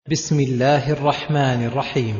بسم الله الرحمن الرحيم.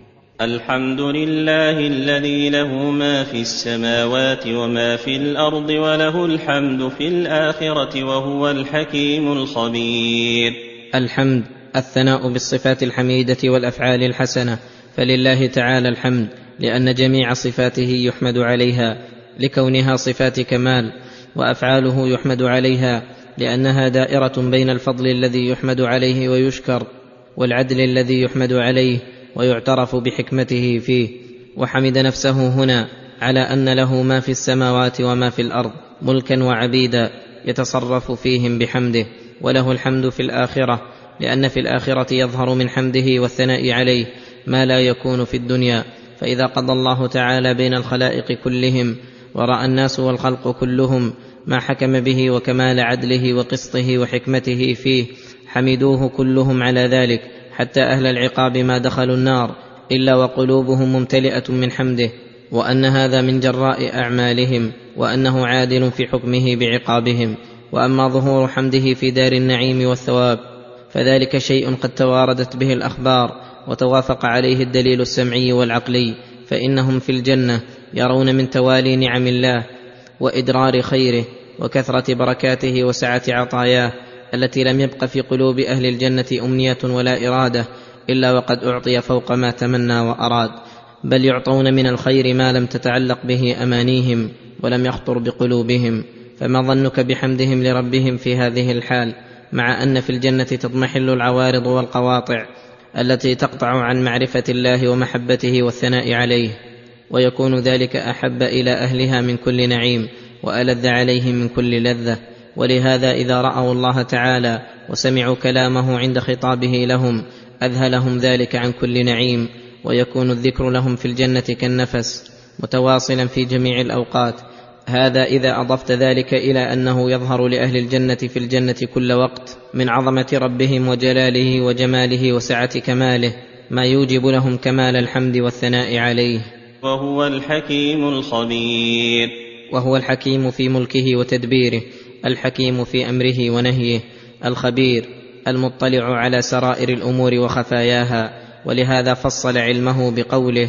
الحمد لله الذي له ما في السماوات وما في الأرض وله الحمد في الآخرة وهو الحكيم الخبير. الحمد الثناء بالصفات الحميدة والأفعال الحسنة، فلله تعالى الحمد لأن جميع صفاته يحمد عليها لكونها صفات كمال، وأفعاله يحمد عليها لأنها دائرة بين الفضل الذي يحمد عليه ويشكر والعدل الذي يحمد عليه ويعترف بحكمته فيه. وحمد نفسه هنا على أن له ما في السماوات وما في الأرض ملكا وعبيدا يتصرف فيهم بحمده، وله الحمد في الآخرة لأن في الآخرة يظهر من حمده والثناء عليه ما لا يكون في الدنيا. فإذا قضى الله تعالى بين الخلائق كلهم ورأى الناس والخلق كلهم ما حكم به وكمال عدله وقسطه وحكمته فيه، حمدوه كلهم على ذلك، حتى أهل العقاب ما دخلوا النار إلا وقلوبهم ممتلئة من حمده، وأن هذا من جراء أعمالهم، وأنه عادل في حكمه بعقابهم. وأما ظهور حمده في دار النعيم والثواب فذلك شيء قد تواردت به الأخبار وتوافق عليه الدليل السمعي والعقلي، فإنهم في الجنة يرون من توالي نعم الله وإدرار خيره وكثرة بركاته وسعة عطاياه التي لم يبق في قلوب أهل الجنة أمنية ولا إرادة إلا وقد أعطي فوق ما تمنى وأراد، بل يعطون من الخير ما لم تتعلق به أمانيهم ولم يخطر بقلوبهم. فما ظنك بحمدهم لربهم في هذه الحال، مع أن في الجنة تضمحل العوارض والقواطع التي تقطع عن معرفة الله ومحبته والثناء عليه، ويكون ذلك أحب إلى أهلها من كل نعيم وألذ عليهم من كل لذة. ولهذا إذا رأوا الله تعالى وسمعوا كلامه عند خطابه لهم أذهلهم ذلك عن كل نعيم، ويكون الذكر لهم في الجنة كالنفس متواصلا في جميع الأوقات. هذا إذا أضفت ذلك إلى أنه يظهر لأهل الجنة في الجنة كل وقت من عظمة ربهم وجلاله وجماله وسعة كماله ما يوجب لهم كمال الحمد والثناء عليه. وهو الحكيم الخبير. وهو الحكيم في ملكه وتدبيره، الحكيم في أمره ونهيه، الخبير المطلع على سرائر الأمور وخفاياها. ولهذا فصل علمه بقوله: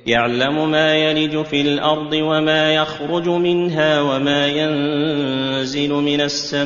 يعلم ما يلج في الأرض وما يخرج منها وما ينزل من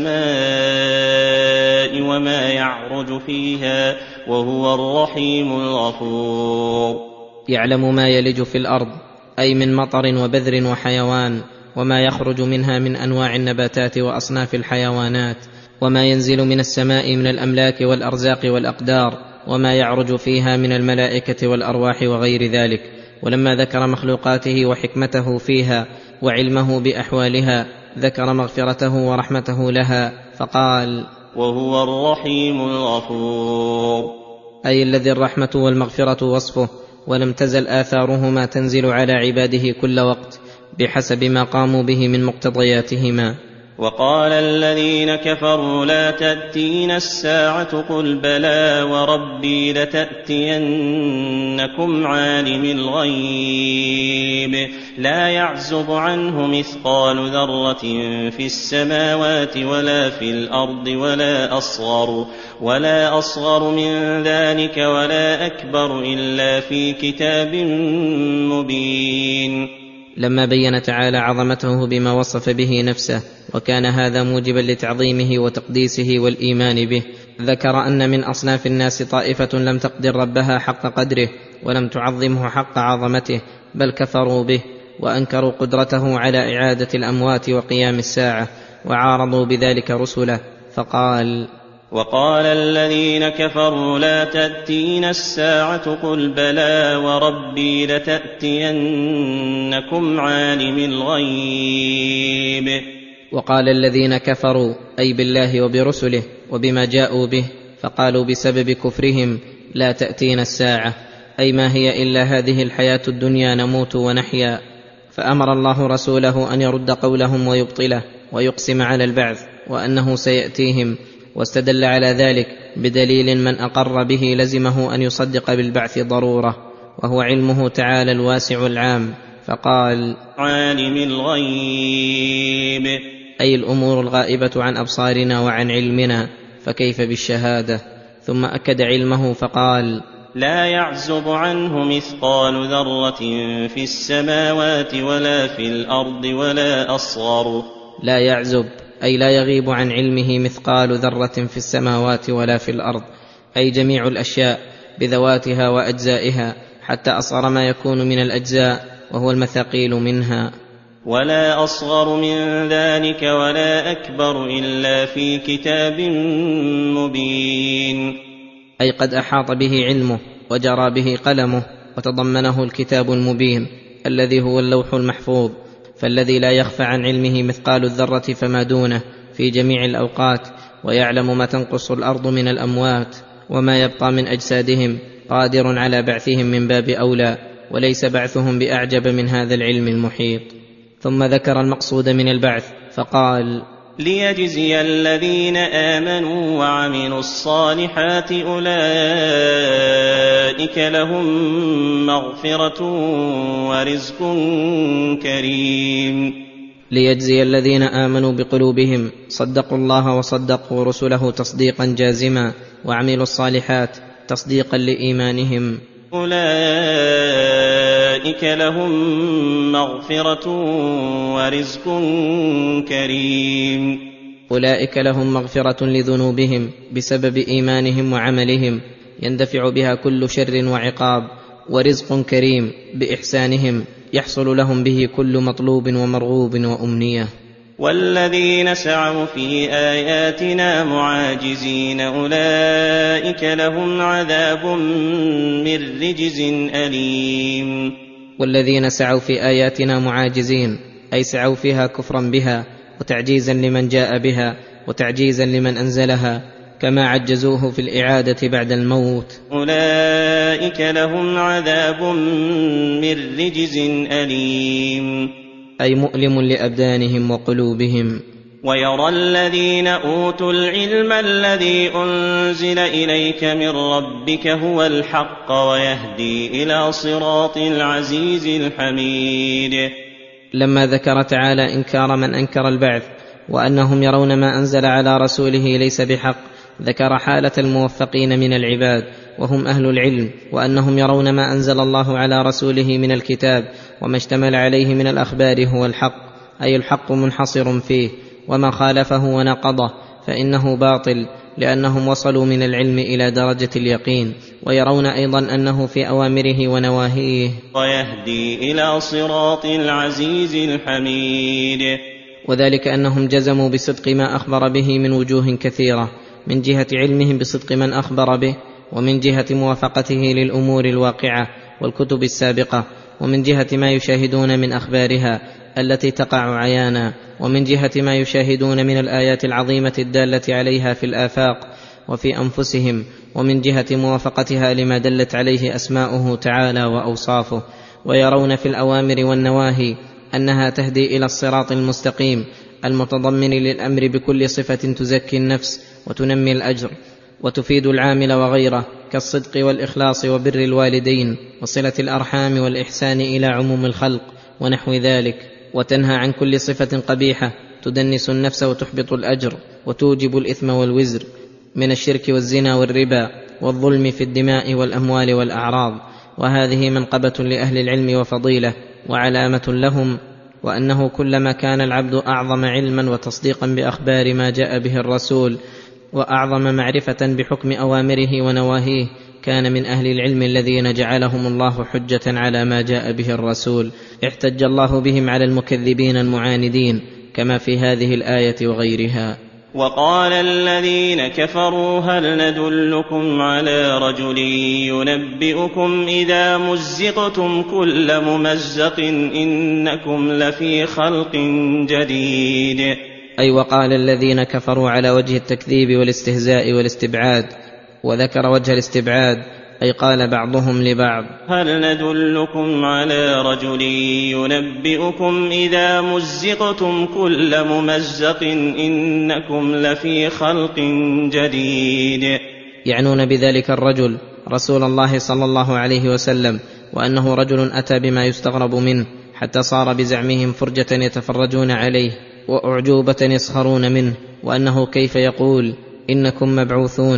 السماء وما يعرج فيها وهو الرحيم الغفور. يعلم ما يلج في الأرض أي من مطر وبذر وحيوان، وما يخرج منها من أنواع النباتات وأصناف الحيوانات، وما ينزل من السماء من الأملاك والأرزاق والأقدار، وما يعرج فيها من الملائكة والأرواح وغير ذلك. ولما ذكر مخلوقاته وحكمته فيها وعلمه بأحوالها ذكر مغفرته ورحمته لها فقال: وهو الرحيم الغفور، أي الذي الرحمة والمغفرة وصفه، ولم تزل آثارهما تنزل على عباده كل وقت بحسب ما قاموا به من مقتضياتهما. وقال الذين كفروا لا تأتينا الساعة قل بلى وربي لتأتينكم عالم الغيب لا يعزب عنه مثقال ذرة في السماوات ولا في الأرض ولا أصغر من ذلك ولا أكبر إلا في كتاب مبين. لما بين تعالى عظمته بما وصف به نفسه وكان هذا موجبا لتعظيمه وتقديسه والإيمان به، ذكر أن من أصناف الناس طائفة لم تقدر ربها حق قدره ولم تعظمه حق عظمته، بل كفروا به وأنكروا قدرته على إعادة الأموات وقيام الساعة، وعارضوا بذلك رسله. فقال: وقال الذين كفروا لا تأتينا الساعة قل بلى وربي لتأتينكم عالم الغيب. وقال الذين كفروا أي بالله وبرسله وبما جاءوا به، فقالوا بسبب كفرهم: لا تأتينا الساعة، أي ما هي إلا هذه الحياة الدنيا نموت ونحيا. فأمر الله رسوله أن يرد قولهم ويبطله ويقسم على البعث وأنه سيأتيهم، واستدل على ذلك بدليل من أقر به لزمه أن يصدق بالبعث ضرورة، وهو علمه تعالى الواسع العام. فقال: عالم الغيب، أي الأمور الغائبة عن أبصارنا وعن علمنا، فكيف بالشهادة؟ ثم أكد علمه فقال: لا يعزب عنه مثقال ذرة في السماوات ولا في الأرض ولا أصغر. لا يعزب أي لا يغيب عن علمه مثقال ذرة في السماوات ولا في الأرض، أي جميع الأشياء بذواتها وأجزائها، حتى أصغر ما يكون من الأجزاء وهو المثاقيل منها. ولا أصغر من ذلك ولا أكبر إلا في كتاب مبين. أي قد أحاط به علمه وجرى به قلمه وتضمنه الكتاب المبين الذي هو اللوح المحفوظ، فالذي لا يخفى عن علمه مثقال الذرة فما دونه في جميع الأوقات، ويعلم ما تنقص الأرض من الأموات وما يبقى من أجسادهم، قادر على بعثهم من باب أولى، وليس بعثهم بأعجب من هذا العلم المحيط. ثم ذكر المقصود من البعث فقال: ليجزي الذين آمنوا وعملوا الصالحات أولئك لهم مغفرة ورزق كريم. ليجزي الذين آمنوا بقلوبهم، صدقوا الله وصدقوا رسله تصديقا جازما، وعملوا الصالحات تصديقا لإيمانهم، أولئك لهم مغفرة ورزق كريم. أولئك لهم مغفرة لذنوبهم بسبب إيمانهم وعملهم، يندفع بها كل شر وعقاب، ورزق كريم بإحسانهم يحصل لهم به كل مطلوب ومرغوب وأمنية. والذين سعوا في آياتنا معاجزين أولئك لهم عذاب من رجز أليم. والذين سعوا في آياتنا معاجزين أي سعوا فيها كفرا بها وتعجيزا لمن جاء بها وتعجيزا لمن أنزلها، كما عجزوه في الإعادة بعد الموت، أولئك لهم عذاب من رجز أليم، أي مؤلم لأبدانهم وقلوبهم. ويرى الذين أوتوا العلم الذي أنزل إليك من ربك هو الحق ويهدي إلى صراط العزيز الحميد. لما ذكر تعالى إنكار من أنكر البعث وأنهم يرون ما أنزل على رسوله ليس بحق، ذكر حالة الموفقين من العباد وهم أهل العلم، وأنهم يرون ما أنزل الله على رسوله من الكتاب وما اشتمل عليه من الأخبار هو الحق، أي الحق منحصر فيه، وما خالفه ونقضه فإنه باطل، لأنهم وصلوا من العلم إلى درجة اليقين، ويرون أيضا أنه في أوامره ونواهيه ويهدي إلى صراط العزيز الحميد. وذلك أنهم جزموا بصدق ما أخبر به من وجوه كثيرة، من جهة علمهم بصدق من أخبر به، ومن جهة موافقته للأمور الواقعة والكتب السابقة، ومن جهة ما يشاهدون من أخبارها التي تقع عيانا، ومن جهة ما يشاهدون من الآيات العظيمة الدالة عليها في الآفاق وفي أنفسهم، ومن جهة موافقتها لما دلت عليه أسماؤه تعالى وأوصافه، ويرون في الأوامر والنواهي أنها تهدي إلى الصراط المستقيم المتضمن للأمر بكل صفة تزكي النفس وتنمي الأجر وتفيد العامل وغيره، كالصدق والإخلاص وبر الوالدين وصلة الأرحام والإحسان إلى عموم الخلق ونحو ذلك، وتنهى عن كل صفة قبيحة تدنس النفس وتحبط الأجر وتوجب الإثم والوزر من الشرك والزنا والربا والظلم في الدماء والأموال والأعراض. وهذه منقبة لأهل العلم وفضيلة وعلامة لهم، وأنه كلما كان العبد أعظم علما وتصديقا بأخبار ما جاء به الرسول وأعظم معرفة بحكم أوامره ونواهيه، كان من أهل العلم الذين جعلهم الله حجة على ما جاء به الرسول، احتج الله بهم على المكذبين المعاندين، كما في هذه الآية وغيرها. وقال الذين كفروا هل ندلكم على رجل ينبئكم إذا مزقتم كل ممزق إنكم لفي خلق جديد. أي وقال الذين كفروا على وجه التكذيب والاستهزاء والاستبعاد، وذكر وجه الاستبعاد، أي قال بعضهم لبعض هل ندلكم على رجل ينبئكم إذا مزقتم كل ممزق إنكم لفي خلق جديد، يعنون بذلك الرجل رسول الله صلى الله عليه وسلم، وأنه رجل أتى بما يستغرب منه حتى صار بزعمهم فرجة يتفرجون عليه وأعجوبة يسخرون منه، وأنه كيف يقول إنكم مبعوثون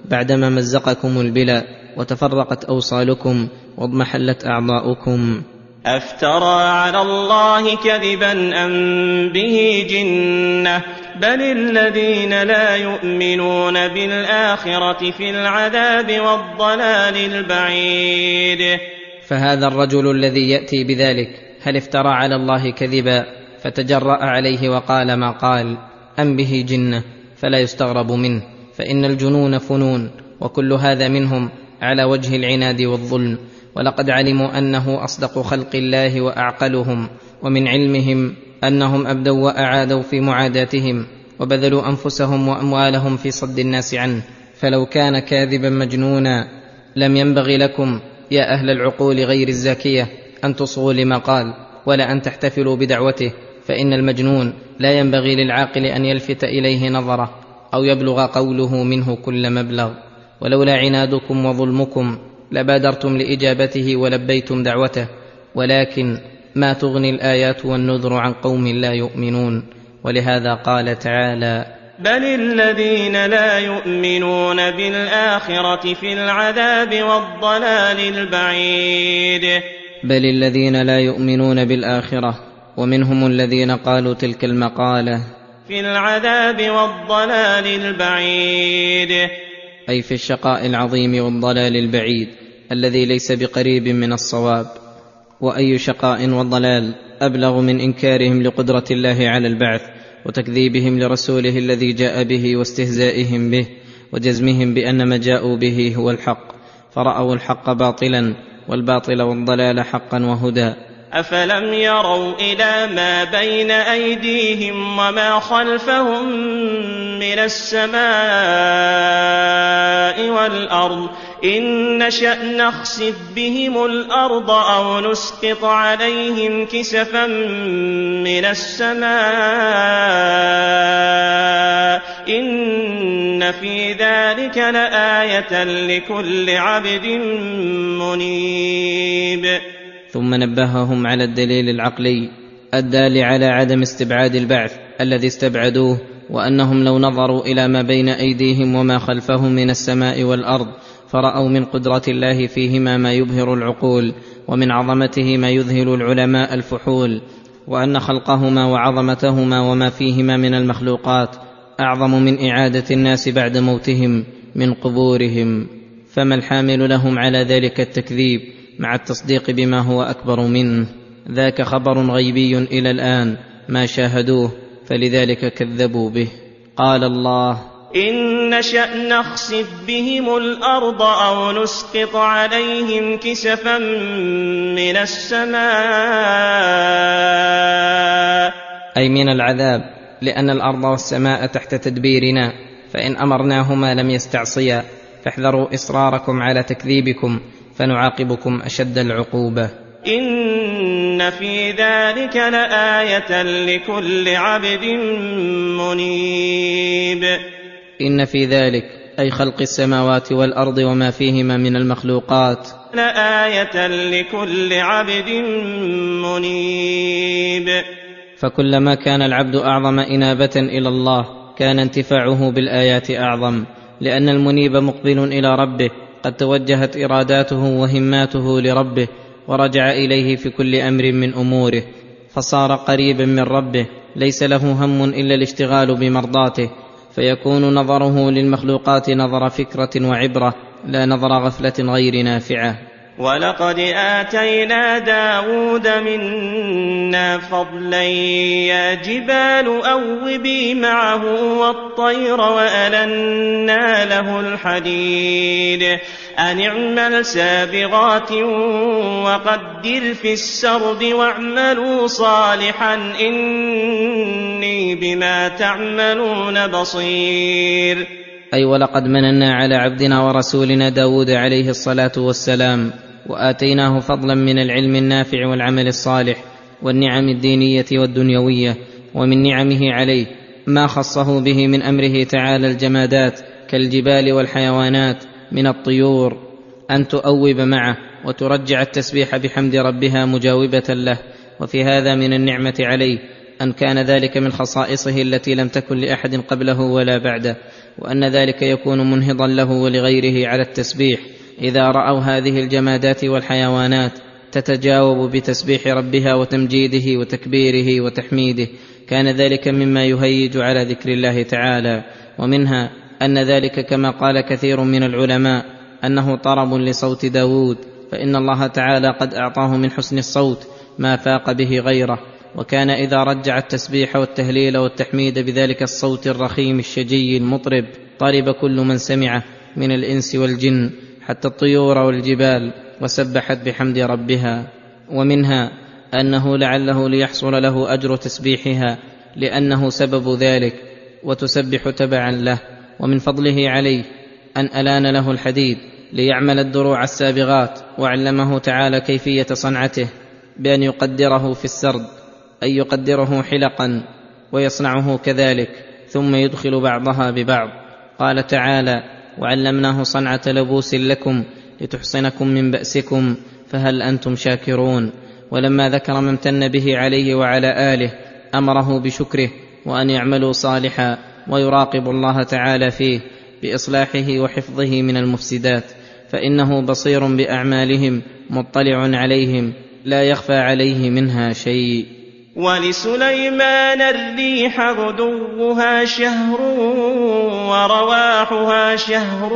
بعدما مزقكم البلا وتفرقت أوصالكم واضمحلت أعضاؤكم. أفترى على الله كذبا أم به جنة بل الذين لا يؤمنون بالآخرة في العذاب والضلال البعيد. فهذا الرجل الذي يأتي بذلك هل افترى على الله كذبا فتجرأ عليه وقال ما قال أم به جنة؟ فلا يستغرب منه، فإن الجنون فنون، وكل هذا منهم على وجه العناد والظلم. ولقد علموا أنه أصدق خلق الله وأعقلهم، ومن علمهم أنهم أبدوا وأعادوا في معاداتهم وبذلوا أنفسهم وأموالهم في صد الناس عنه. فلو كان كاذبا مجنونا لم ينبغي لكم يا أهل العقول غير الزاكية أن تصغوا لما قال ولا أن تحتفلوا بدعوته، فإن المجنون لا ينبغي للعاقل أن يلفت إليه نظره أو يبلغ قوله منه كل مبلغ. ولولا عنادكم وظلمكم لبادرتم لإجابته ولبيتم دعوته، ولكن ما تغني الآيات والنذر عن قوم لا يؤمنون. ولهذا قال تعالى بل الذين لا يؤمنون بالآخرة في العذاب والضلال البعيد. بل الذين لا يؤمنون بالآخرة، ومنهم الذين قالوا تلك المقالة في العذاب والضلال البعيد، أي في الشقاء العظيم والضلال البعيد الذي ليس بقريب من الصواب. وأي شقاء وضلال أبلغ من إنكارهم لقدرة الله على البعث وتكذيبهم لرسوله الذي جاء به واستهزائهم به وجزمهم بأن ما جاءوا به هو الحق، فرأوا الحق باطلا والباطل والضلال حقا وهدى. أفلم يروا إلى ما بين أيديهم وما خلفهم من السماء والأرض إن نشأ نخسف بهم الأرض أو نسقط عليهم كسفا من السماء إن في ذلك لآية لكل عبد منيب. ثم نبههم على الدليل العقلي الدال على عدم استبعاد البعث الذي استبعدوه، وأنهم لو نظروا إلى ما بين أيديهم وما خلفهم من السماء والأرض فرأوا من قدرة الله فيهما ما يبهر العقول، ومن عظمته ما يذهل العلماء الفحول، وأن خلقهما وعظمتهما وما فيهما من المخلوقات أعظم من إعادة الناس بعد موتهم من قبورهم. فما الحامل لهم على ذلك التكذيب مع التصديق بما هو أكبر منه؟ ذاك خبر غيبي إلى الآن ما شاهدوه، فلذلك كذبوا به. قال الله إن نشأ نخسف بهم الأرض أو نسقط عليهم كسفا من السماء، أي من العذاب، لأن الأرض والسماء تحت تدبيرنا، فإن أمرناهما لم يستعصيا، فاحذروا إصراركم على تكذيبكم فنعاقبكم أشد العقوبة. إن في ذلك لآية لكل عبد منيب. إن في ذلك أي خلق السماوات والأرض وما فيهما من المخلوقات لآية لكل عبد منيب. فكلما كان العبد أعظم إنابة إلى الله كان انتفاعه بالآيات أعظم، لأن المنيب مقبل إلى ربه قد توجهت إراداته وهماته لربه ورجع إليه في كل أمر من أموره، فصار قريبا من ربه ليس له هم إلا الاشتغال بمرضاته، فيكون نظره للمخلوقات نظر فكرة وعبرة لا نظر غفلة غير نافعة. ولقد آتينا داود منا فضلا يا جبال أوبي معه والطير وألنا له الحديد أن اعمل سابغات وقدر في السرد واعملوا صالحا إني بما تعملون بصير. أي ولقد مننا على عبدنا ورسولنا داود عليه الصلاة والسلام، وآتيناه فضلا من العلم النافع والعمل الصالح والنعم الدينية والدنيوية. ومن نعمه عليه ما خصه به من أمره تعالى الجمادات كالجبال والحيوانات من الطيور أن تؤوب معه وترجع التسبيح بحمد ربها مجاوبة له. وفي هذا من النعمة عليه أن كان ذلك من خصائصه التي لم تكن لأحد قبله ولا بعده، وأن ذلك يكون منهضا له ولغيره على التسبيح إذا رأوا هذه الجمادات والحيوانات تتجاوب بتسبيح ربها وتمجيده وتكبيره وتحميده، كان ذلك مما يهيج على ذكر الله تعالى. ومنها أن ذلك كما قال كثير من العلماء أنه طرب لصوت داود، فإن الله تعالى قد أعطاه من حسن الصوت ما فاق به غيره، وكان إذا رجع التسبيح والتهليل والتحميد بذلك الصوت الرخيم الشجي المطرب طرب كل من سمعه من الإنس والجن حتى الطيور والجبال وسبحت بحمد ربها. ومنها أنه لعله ليحصل له أجر تسبيحها لأنه سبب ذلك وتسبح تبعا له. ومن فضله عليه أن ألان له الحديد ليعمل الدروع السابغات، وعلمه تعالى كيفية صنعته بأن يقدره في السرد، أي يقدره حلقا ويصنعه كذلك ثم يدخل بعضها ببعض. قال تعالى: وعلمناه صنعة لبوس لكم لتحصنكم من بأسكم فهل أنتم شاكرون. ولما ذكر ما امتن به عليه وعلى آله أمره بشكره وأن يعملوا صالحا ويراقب الله تعالى فيه بإصلاحه وحفظه من المفسدات، فإنه بصير بأعمالهم مطلع عليهم لا يخفى عليه منها شيء. ولسليمان الريح غدوها شهر ورواحها شهر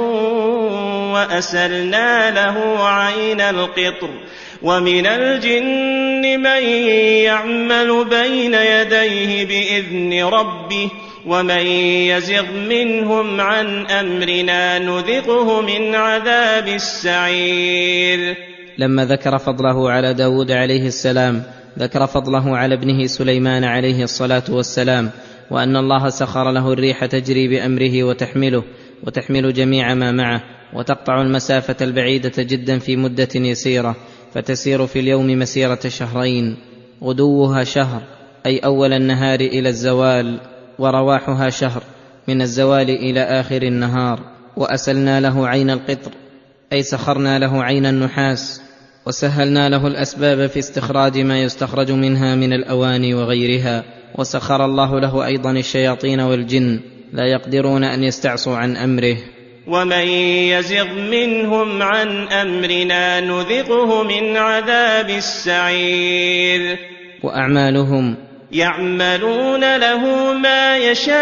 وأسلنا له عين القطر ومن الجن من يعمل بين يديه بإذن ربه ومن يزغ منهم عن أمرنا نذقه من عذاب السعير. لما ذكر فضله على داود عليه السلام ذكر فضله على ابنه سليمان عليه الصلاة والسلام، وأن الله سخر له الريح تجري بأمره وتحمل جميع ما معه وتقطع المسافة البعيدة جدا في مدة يسيرة، فتسير في اليوم مسيرة شهرين. غدوها شهر أي أول النهار إلى الزوال، ورواحها شهر من الزوال إلى آخر النهار. وأسلنا له عين القطر أي سخرنا له عين النحاس وسهلنا له الأسباب في استخراج ما يستخرج منها من الأواني وغيرها. وسخر الله له أيضا الشياطين والجن لا يقدرون أن يستعصوا عن أمره. ومن يزغ منهم عن أمرنا نذقه من عذاب السعير. وأعمالهم يعملون له ما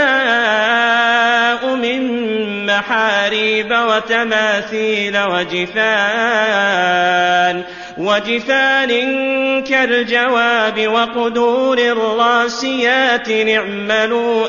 يشاء من محاريب وتماثيل وجفان كالجواب وقدور الراسيات اعملوا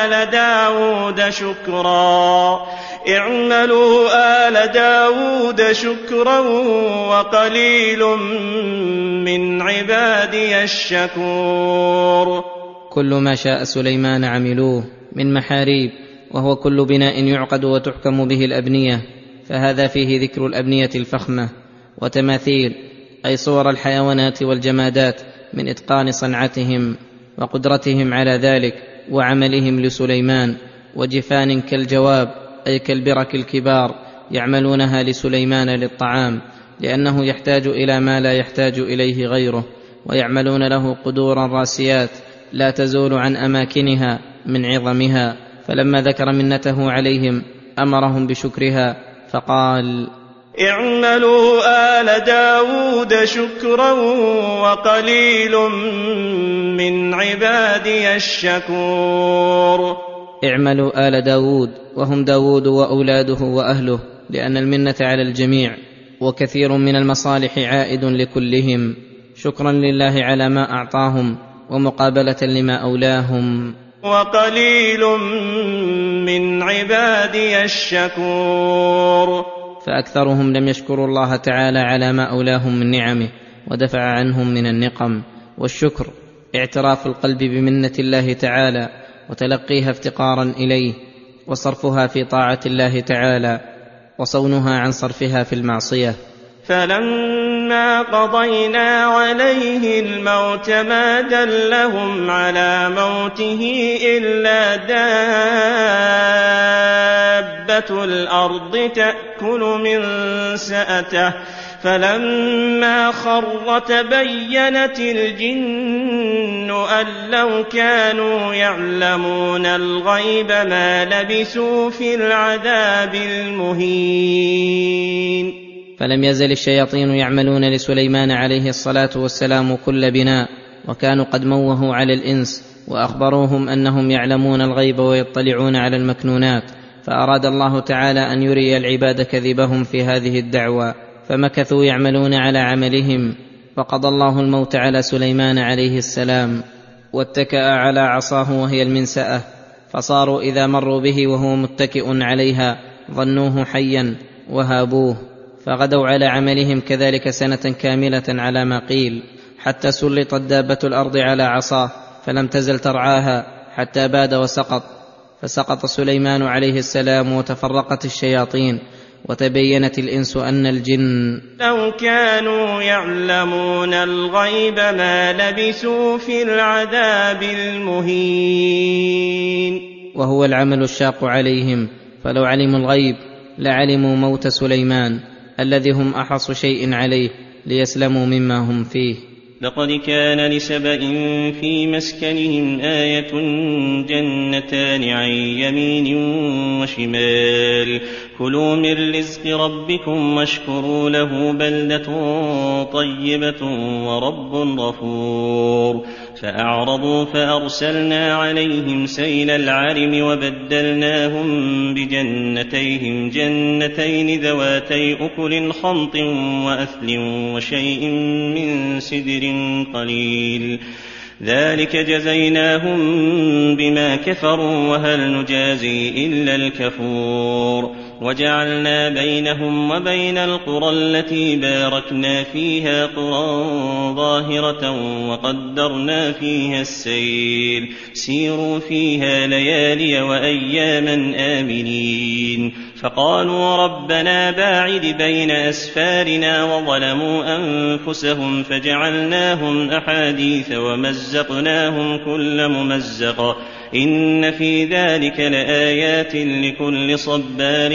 آل داود شكرا وقليل من عبادي الشكور. كل ما شاء سليمان عملوه من محاريب، وهو كل بناء يعقد وتحكم به الأبنية، فهذا فيه ذكر الأبنية الفخمة. وتماثيل أي صور الحيوانات والجمادات من إتقان صنعتهم وقدرتهم على ذلك وعملهم لسليمان. وجفان كالجواب أي كالبرك الكبار يعملونها لسليمان للطعام، لأنه يحتاج إلى ما لا يحتاج إليه غيره. ويعملون له قدورا راسيات لا تزول عن أماكنها من عظمها، فلما ذكر منته عليهم أمرهم بشكرها فقال: اعملوا آل داود شكرا وقليل من عبادي الشكور. اعملوا آل داود، وهم داود وأولاده وأهله، لأن المنة على الجميع، وكثير من المصالح عائد لكلهم، شكرا لله على ما أعطاهم ومقابلة لما أولاهم. وقليل من عبادي الشكور. فأكثرهم لم يشكروا الله تعالى على ما أولاهم من نعمه ودفع عنهم من النقم. والشكر اعتراف القلب بمنة الله تعالى وتلقيها افتقارا إليه، وصرفها في طاعة الله تعالى، وصونها عن صرفها في المعصية. فلما قضينا عليه الموت ما دلهم على موته إلا دابة الأرض تأكل من سأته فلما خر تبينت الجن أن لو كانوا يعلمون الغيب ما لبثوا في العذاب المهين. فلم يزل الشياطين يعملون لسليمان عليه الصلاة والسلام كل بناء، وكانوا قد موهوا على الإنس وأخبروهم أنهم يعلمون الغيب ويطلعون على المكنونات، فأراد الله تعالى أن يري العباد كذبهم في هذه الدعوى، فمكثوا يعملون على عملهم، فقضى الله الموت على سليمان عليه السلام، واتكأ على عصاه وهي المنسأة، فصاروا إذا مروا به وهو متكئ عليها ظنوه حيا وهابوه، فغدوا على عملهم كذلك سنة كاملة على ما قيل، حتى سلطت دابة الأرض على عصاه فلم تزل ترعاها حتى باد وسقط، فسقط سليمان عليه السلام وتفرقت الشياطين، وتبينت الإنس أن الجن لو كانوا يعلمون الغيب ما لبثوا في العذاب المهين. وهو العمل الشاق عليهم، فلو علموا الغيب لعلموا موت سليمان الذي هم أحرص شيء عليه ليسلموا مما هم فيه. لقد كان لسبإ في مسكنهم آية جنتان عن يمين وشمال كلوا من رزق ربكم واشكروا له بلدة طيبة ورب غفور. فأعرضوا فأرسلنا عليهم سيل العرم وبدلناهم بجنتيهم جنتين ذواتي أكل خمط وأثل وشيء من سدر قليل ذلك جزيناهم بما كفروا وهل نجازي إلا الكفور. وجعلنا بينهم وبين القرى التي باركنا فيها قرى ظاهرة وقدرنا فيها السير سيروا فيها ليالي وأياما آمنين. فقالوا ربنا باعد بين أسفارنا وظلموا أنفسهم فجعلناهم أحاديث ومزقناهم كل ممزق إن في ذلك لآيات لكل صبار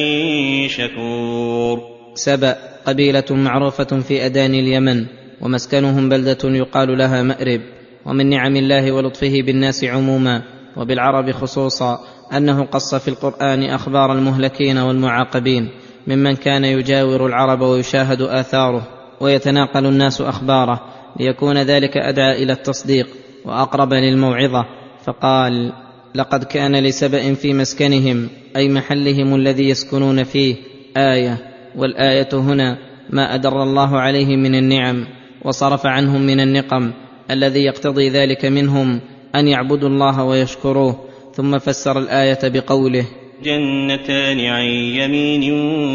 شكور. سبأ قبيلة معروفة في أداني اليمن، ومسكنهم بلدة يقال لها مأرب. ومن نعم الله ولطفه بالناس عموما وبالعرب خصوصا أنه قص في القرآن أخبار المهلكين والمعاقبين ممن كان يجاور العرب ويشاهد آثاره ويتناقل الناس أخباره، ليكون ذلك أدعى إلى التصديق وأقرب للموعظة. فقال لقد كان لسبأ في مسكنهم أي محلهم الذي يسكنون فيه آية، والآية هنا ما أدر الله عليه من النعم وصرف عنهم من النقم الذي يقتضي ذلك منهم أن يعبدوا الله ويشكروه. ثم فسر الآية بقوله جنتان عن يمين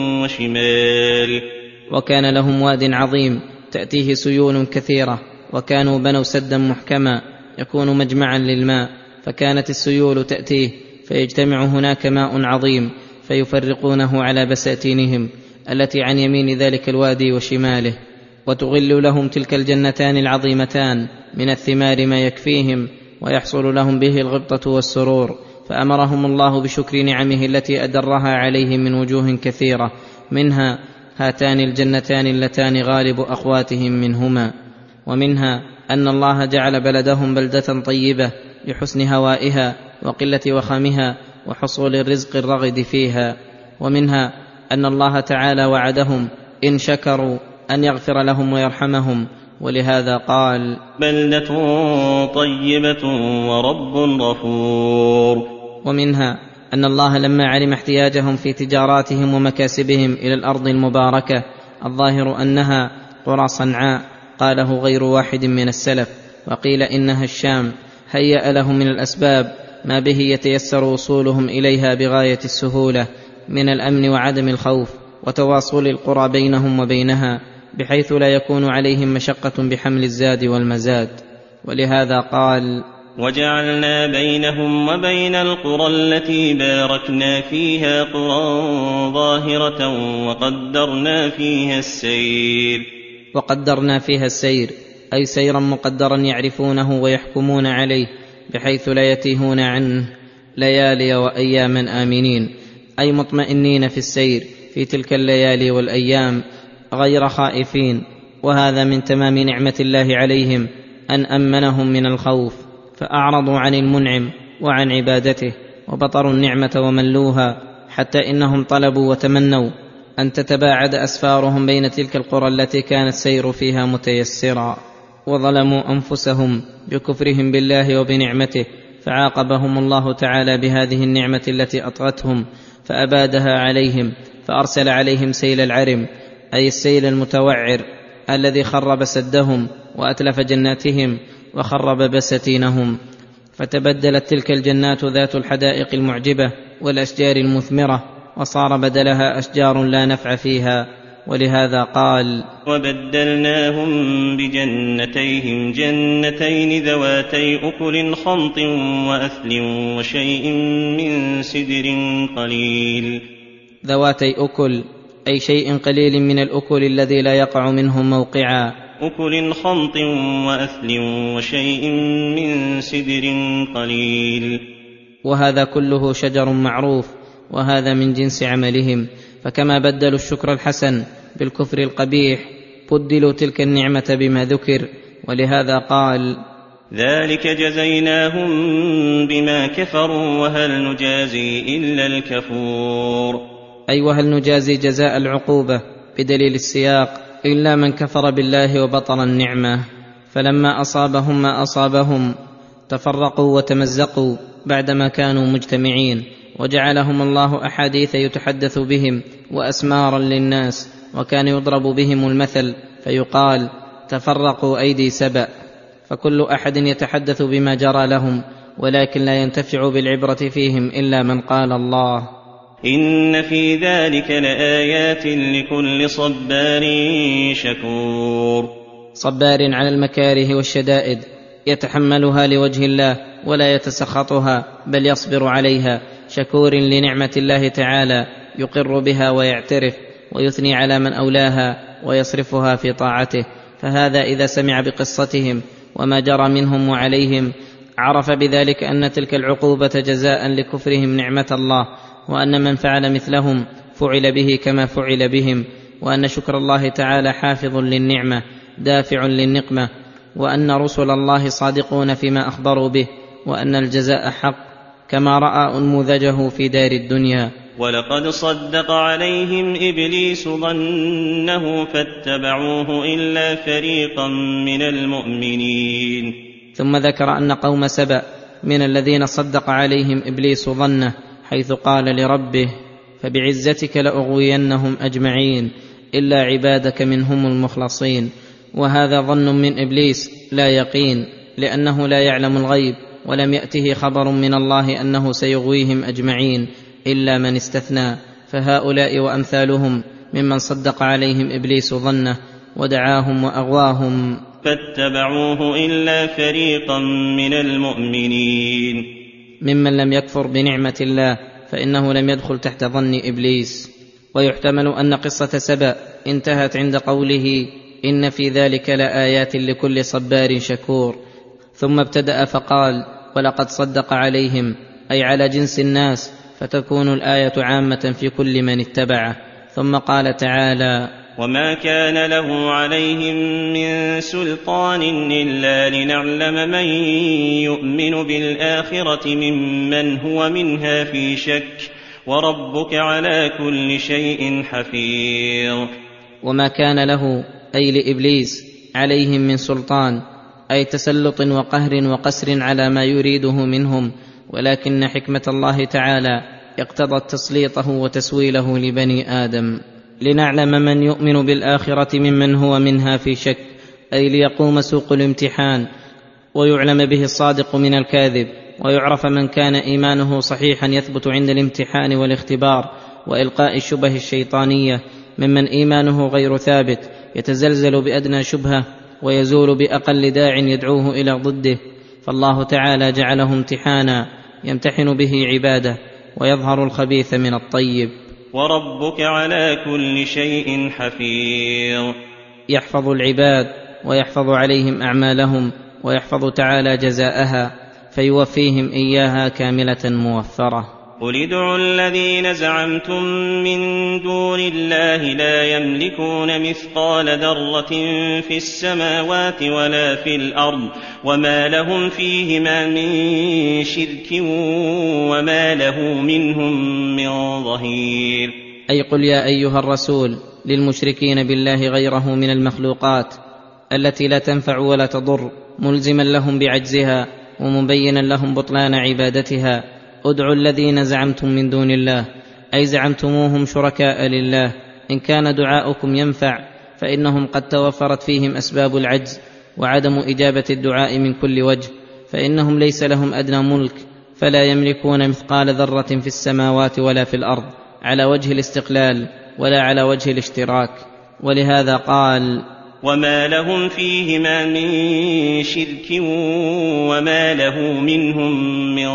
وشمال. وكان لهم واد عظيم تأتيه سيول كثيرة، وكانوا بنوا سدا محكما يكون مجمعا للماء، فكانت السيول تأتيه فيجتمع هناك ماء عظيم فيفرقونه على بساتينهم التي عن يمين ذلك الوادي وشماله، وتغل لهم تلك الجنتان العظيمتان من الثمار ما يكفيهم ويحصل لهم به الغبطة والسرور. فأمرهم الله بشكر نعمه التي أدرها عليهم من وجوه كثيرة، منها هاتان الجنتان اللتان غالب أقواتهم منهما، ومنها أن الله جعل بلدهم بلدة طيبة لحسن هوائها وقلة وخامها وحصول الرزق الرغد فيها، ومنها أن الله تعالى وعدهم إن شكروا أن يغفر لهم ويرحمهم، ولهذا قال بلدة طيبة ورب غفور. ومنها أن الله لما علم احتياجهم في تجاراتهم ومكاسبهم إلى الأرض المباركة الظاهر أنها قرى صنعاء قاله غير واحد من السلف، وقيل إنها الشام، هيأ لهم من الأسباب ما به يتيسر وصولهم إليها بغاية السهولة من الأمن وعدم الخوف وتواصل القرى بينهم وبينها، بحيث لا يكون عليهم مشقة بحمل الزاد والمزاد. ولهذا قال وجعلنا بينهم وبين القرى التي باركنا فيها قرى ظاهرة وقدرنا فيها السير أي سيرا مقدرا يعرفونه ويحكمون عليه بحيث لا يتيهون عنه ليالي وأياما آمنين، أي مطمئنين في السير في تلك الليالي والأيام غير خائفين، وهذا من تمام نعمة الله عليهم أن أمنهم من الخوف، فأعرضوا عن المنعم وعن عبادته وبطروا النعمة وملوها، حتى إنهم طلبوا وتمنوا أن تتباعد أسفارهم بين تلك القرى التي كان السير فيها متيسرا، وظلموا أنفسهم بكفرهم بالله وبنعمته، فعاقبهم الله تعالى بهذه النعمة التي أطغتهم فأبادها عليهم، فأرسل عليهم سيل العرم، أي السيل المتوعر الذي خرب سدهم وأتلف جناتهم وخرب بساتينهم، فتبدلت تلك الجنات ذات الحدائق المعجبة والأشجار المثمرة، وصار بدلها أشجار لا نفع فيها. ولهذا قال: وبدلناهم بجنتيهم جنتين ذواتي أكل خمط وأثل وشيء من سدر قليل. ذواتي أكل أي شيء قليل من الأكل الذي لا يقع منه موقعا، أكل خمط وأثل وشيء من سدر قليل. وهذا كله شجر معروف، وهذا من جنس عملهم، فكما بدلوا الشكر الحسن بالكفر القبيح بدلوا تلك النعمة بما ذكر. ولهذا قال: ذلك جزيناهم بما كفروا وهل نجازي إلا الكفور. أي وهل نجازي جزاء العقوبة بدليل السياق إلا من كفر بالله وبطر النعمة. فلما أصابهم ما أصابهم تفرقوا وتمزقوا بعدما كانوا مجتمعين، وجعلهم الله أحاديث يتحدث بهم وأسمارا للناس، وكان يضرب بهم المثل فيقال: تفرقوا أيدي سبأ، فكل أحد يتحدث بما جرى لهم، ولكن لا ينتفع بالعبرة فيهم إلا من قال الله. إن في ذلك لآيات لكل صبار شكور. صبار على المكاره والشدائد، يتحملها لوجه الله ولا يتسخطها بل يصبر عليها، شكور لنعمة الله تعالى يقر بها ويعترف ويثني على من أولاها ويصرفها في طاعته. فهذا إذا سمع بقصتهم وما جرى منهم وعليهم عرف بذلك أن تلك العقوبة جزاء لكفرهم نعمة الله، وأن من فعل مثلهم فعل به كما فعل بهم، وأن شكر الله تعالى حافظ للنعمة دافع للنقمة، وأن رسل الله صادقون فيما أخبروا به، وأن الجزاء حق كما رأى أنموذجه في دار الدنيا. ولقد صدق عليهم إبليس ظنه فاتبعوه إلا فريقا من المؤمنين. ثم ذكر أن قوم سبأ من الذين صدق عليهم إبليس ظنه، حيث قال لربه: فبعزتك لأغوينهم أجمعين إلا عبادك منهم المخلصين. وهذا ظن من إبليس لا يقين، لأنه لا يعلم الغيب، ولم يأته خبر من الله أنه سيغويهم أجمعين إلا من استثنى. فهؤلاء وأمثالهم ممن صدق عليهم إبليس ظنه ودعاهم وأغواهم، فاتبعوه إلا فريقا من المؤمنين. ممن لم يكفر بنعمة الله فإنه لم يدخل تحت ظن إبليس. ويحتمل أن قصة سبأ انتهت عند قوله: إن في ذلك لآيات لكل صبار شكور، ثم ابتدأ فقال: ولقد صدق عليهم، أي على جنس الناس، فتكون الآية عامة في كل من اتبعه. ثم قال تعالى: وما كان له عليهم من سلطان إلا لنعلم من يؤمن بالآخرة ممن هو منها في شك، وربك على كل شيء حفيظ. وما كان له أي لإبليس عليهم من سلطان، أي تسلط وقهر وقسر على ما يريده منهم، ولكن حكمة الله تعالى اقتضت تسليطه وتسويله لبني آدم لنعلم من يؤمن بالآخرة ممن هو منها في شك، أي ليقوم سوق الامتحان ويعلم به الصادق من الكاذب، ويعرف من كان إيمانه صحيحا يثبت عند الامتحان والاختبار وإلقاء الشبه الشيطانية، ممن إيمانه غير ثابت يتزلزل بأدنى شبهة ويزول بأقل داع يدعوه إلى ضده. فالله تعالى جعله امتحانا يمتحن به عباده ويظهر الخبيث من الطيب. وربك على كل شيء حفيظ. يحفظ العباد ويحفظ عليهم أعمالهم، ويحفظ تعالى جزاءها فيوفيهم إياها كاملة موفرة. قل ادعوا الذين زعمتم من دون الله لا يملكون مثقال ذرة في السماوات ولا في الأرض وما لهم فيهما من شرك وما له منهم من ظهير. أي قل يا أيها الرسول للمشركين بالله غيره من المخلوقات التي لا تنفع ولا تضر، ملزما لهم بعجزها ومبينا لهم بطلان عبادتها: ادعوا الذين زعمتم من دون الله، أي زعمتموهم شركاء لله. إن كان دعاؤكم ينفع فإنهم قد توفرت فيهم أسباب العجز وعدم إجابة الدعاء من كل وجه، فإنهم ليس لهم أدنى ملك، فلا يملكون مثقال ذرة في السماوات ولا في الأرض على وجه الاستقلال ولا على وجه الاشتراك. ولهذا قال: وما لهم فيهما من شرك وما له منهم من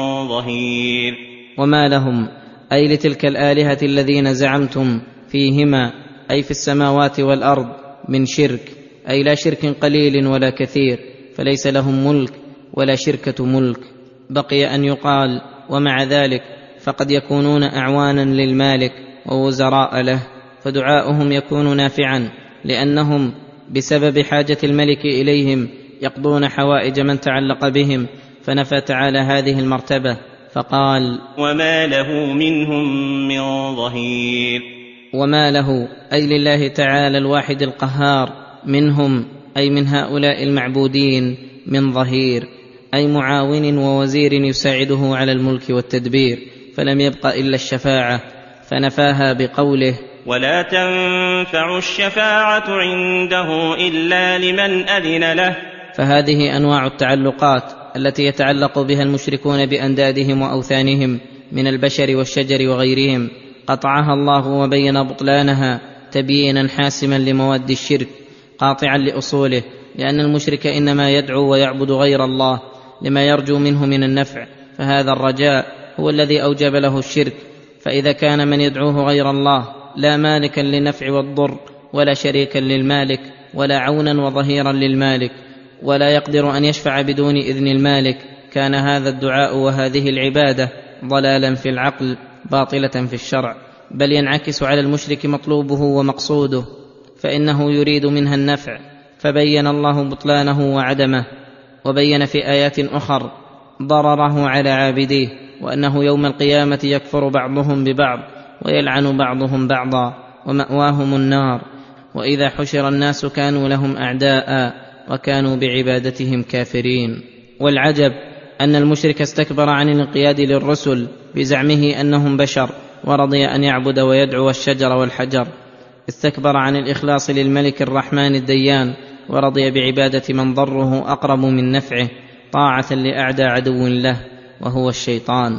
ظهير. وما لهم أي لتلك الآلهة الذين زعمتم فيهما، أي في السماوات والأرض، من شرك، أي لا شرك قليل ولا كثير، فليس لهم ملك ولا شركة ملك. بقي أن يقال: ومع ذلك فقد يكونون أعوانا للمالك ووزراء له، فدعاؤهم يكون نافعا، لأنهم بسبب حاجة الملك إليهم يقضون حوائج من تعلق بهم. فنفى تعالى هذه المرتبة فقال: وما له منهم من ظهير. وما له أي لله تعالى الواحد القهار منهم، أي من هؤلاء المعبودين، من ظهير، أي معاون ووزير يساعده على الملك والتدبير، فلم يبق إلا الشفاعة، فنفاها بقوله: ولا تنفع الشفاعة عنده إلا لمن أذن له. فهذه أنواع التعلقات التي يتعلق بها المشركون بأندادهم وأوثانهم من البشر والشجر وغيرهم، قطعها الله وبين بطلانها تبيينا حاسما لمواد الشرك، قاطعا لأصوله، لأن المشرك إنما يدعو ويعبد غير الله لما يرجو منه من النفع، فهذا الرجاء هو الذي أوجب له الشرك. فإذا كان من يدعوه غير الله لا مالكا للنفع والضر، ولا شريكا للمالك، ولا عونا وظهيرا للمالك، ولا يقدر أن يشفع بدون إذن المالك، كان هذا الدعاء وهذه العبادة ضلالا في العقل باطلة في الشرع، بل ينعكس على المشرك مطلوبه ومقصوده، فإنه يريد منها النفع، فبين الله بطلانه وعدمه، وبين في آيات أخر ضرره على عابديه، وأنه يوم القيامة يكفر بعضهم ببعض ويلعن بعضهم بعضا ومأواهم النار، وإذا حشر الناس كانوا لهم أعداء وكانوا بعبادتهم كافرين. والعجب أن المشرك استكبر عن الانقياد للرسل بزعمه أنهم بشر، ورضي أن يعبد ويدعو الشجر والحجر. استكبر عن الإخلاص للملك الرحمن الديان، ورضي بعبادة من ضره أقرب من نفعه، طاعة لأعدى عدو له وهو الشيطان.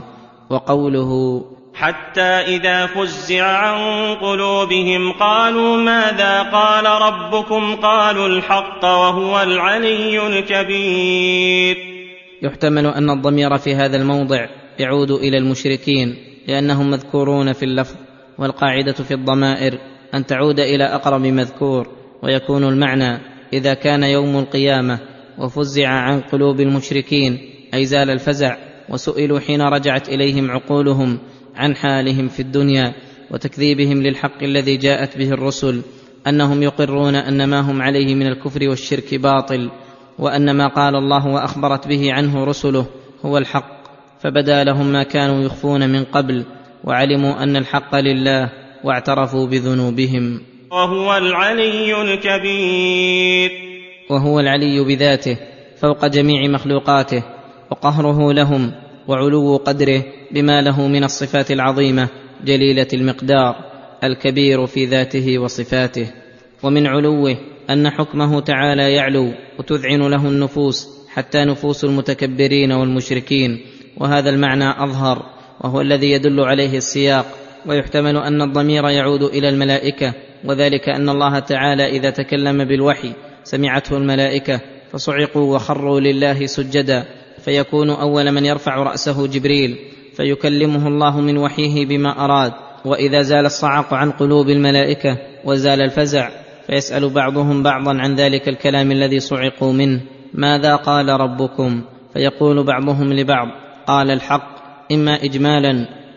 وقوله: حتى إذا فزع عن قلوبهم قالوا ماذا قال ربكم قالوا الحق وهو العلي الكبير. يحتمل أن الضمير في هذا الموضع يعود إلى المشركين لأنهم مذكورون في اللفظ، والقاعدة في الضمائر أن تعود إلى أقرب مذكور، ويكون المعنى إذا كان يوم القيامة وفزع عن قلوب المشركين أي زال الفزع، وسئلوا حين رجعت إليهم عقولهم عن حالهم في الدنيا وتكذيبهم للحق الذي جاءت به الرسل، أنهم يقرون أن ما هم عليه من الكفر والشرك باطل، وأن ما قال الله وأخبرت به عنه رسله هو الحق، فبدا لهم ما كانوا يخفون من قبل، وعلموا أن الحق لله واعترفوا بذنوبهم. وهو العلي الكبير. وهو العلي بذاته فوق جميع مخلوقاته، وقهره لهم وعلو قدره بما له من الصفات العظيمة جليلة المقدار، الكبير في ذاته وصفاته. ومن علوه أن حكمه تعالى يعلو وتذعن له النفوس، حتى نفوس المتكبرين والمشركين، وهذا المعنى أظهر وهو الذي يدل عليه السياق. ويحتمل أن الضمير يعود إلى الملائكة، وذلك أن الله تعالى إذا تكلم بالوحي سمعته الملائكة فصعقوا وخروا لله سجدا، فيكون أول من يرفع رأسه جبريل فيكلمه الله من وحيه بما أراد. وإذا زال الصعق عن قلوب الملائكة وزال الفزع فيسأل بعضهم بعضا عن ذلك الكلام الذي صعقوا منه: ماذا قال ربكم؟ فيقول بعضهم لبعض: قال الحق، إما إجمالا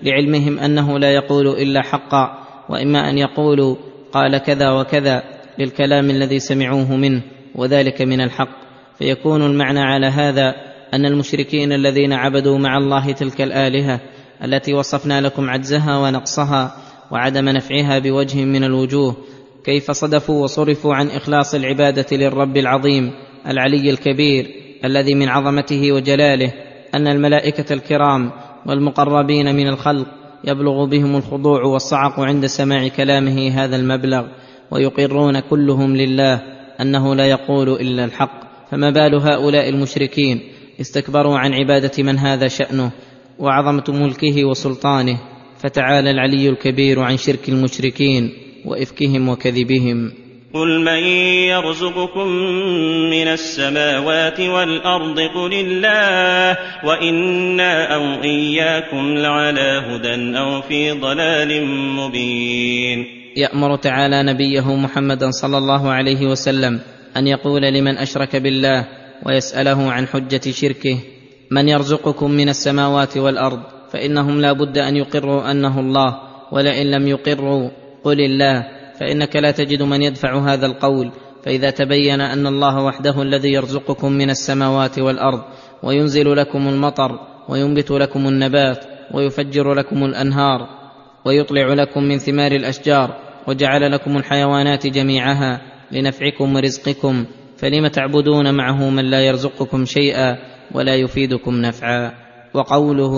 لعلمهم أنه لا يقول إلا حقا، وإما أن يقولوا قال كذا وكذا للكلام الذي سمعوه منه، وذلك من الحق. فيكون المعنى على هذا أن المشركين الذين عبدوا مع الله تلك الآلهة التي وصفنا لكم عجزها ونقصها وعدم نفعها بوجه من الوجوه، كيف صدفوا وصرفوا عن إخلاص العبادة للرب العظيم العلي الكبير الذي من عظمته وجلاله أن الملائكة الكرام والمقربين من الخلق يبلغ بهم الخضوع والصعق عند سماع كلامه هذا المبلغ، ويقرون كلهم لله أنه لا يقول إلا الحق. فما بال هؤلاء المشركين استكبروا عن عبادة من هذا شأنه وعظمة ملكه وسلطانه، فتعالى العلي الكبير عن شرك المشركين وإفكهم وكذبهم. قل من يرزقكم من السماوات والأرض قل الله وإنا أو إياكم لعلى هدى أو في ضلال مبين. يأمر تعالى نبيه محمدا صلى الله عليه وسلم أن يقول لمن أشرك بالله ويسأله عن حجة شركه: من يرزقكم من السماوات والأرض؟ فإنهم لا بد أن يقروا أنه الله، ولئن لم يقروا قل الله، فإنك لا تجد من يدفع هذا القول. فإذا تبين أن الله وحده الذي يرزقكم من السماوات والأرض وينزل لكم المطر وينبت لكم النبات ويفجر لكم الأنهار ويطلع لكم من ثمار الأشجار وجعل لكم الحيوانات جميعها لنفعكم ورزقكم، فلم تعبدون معه من لا يرزقكم شيئا ولا يفيدكم نفعا. وقوله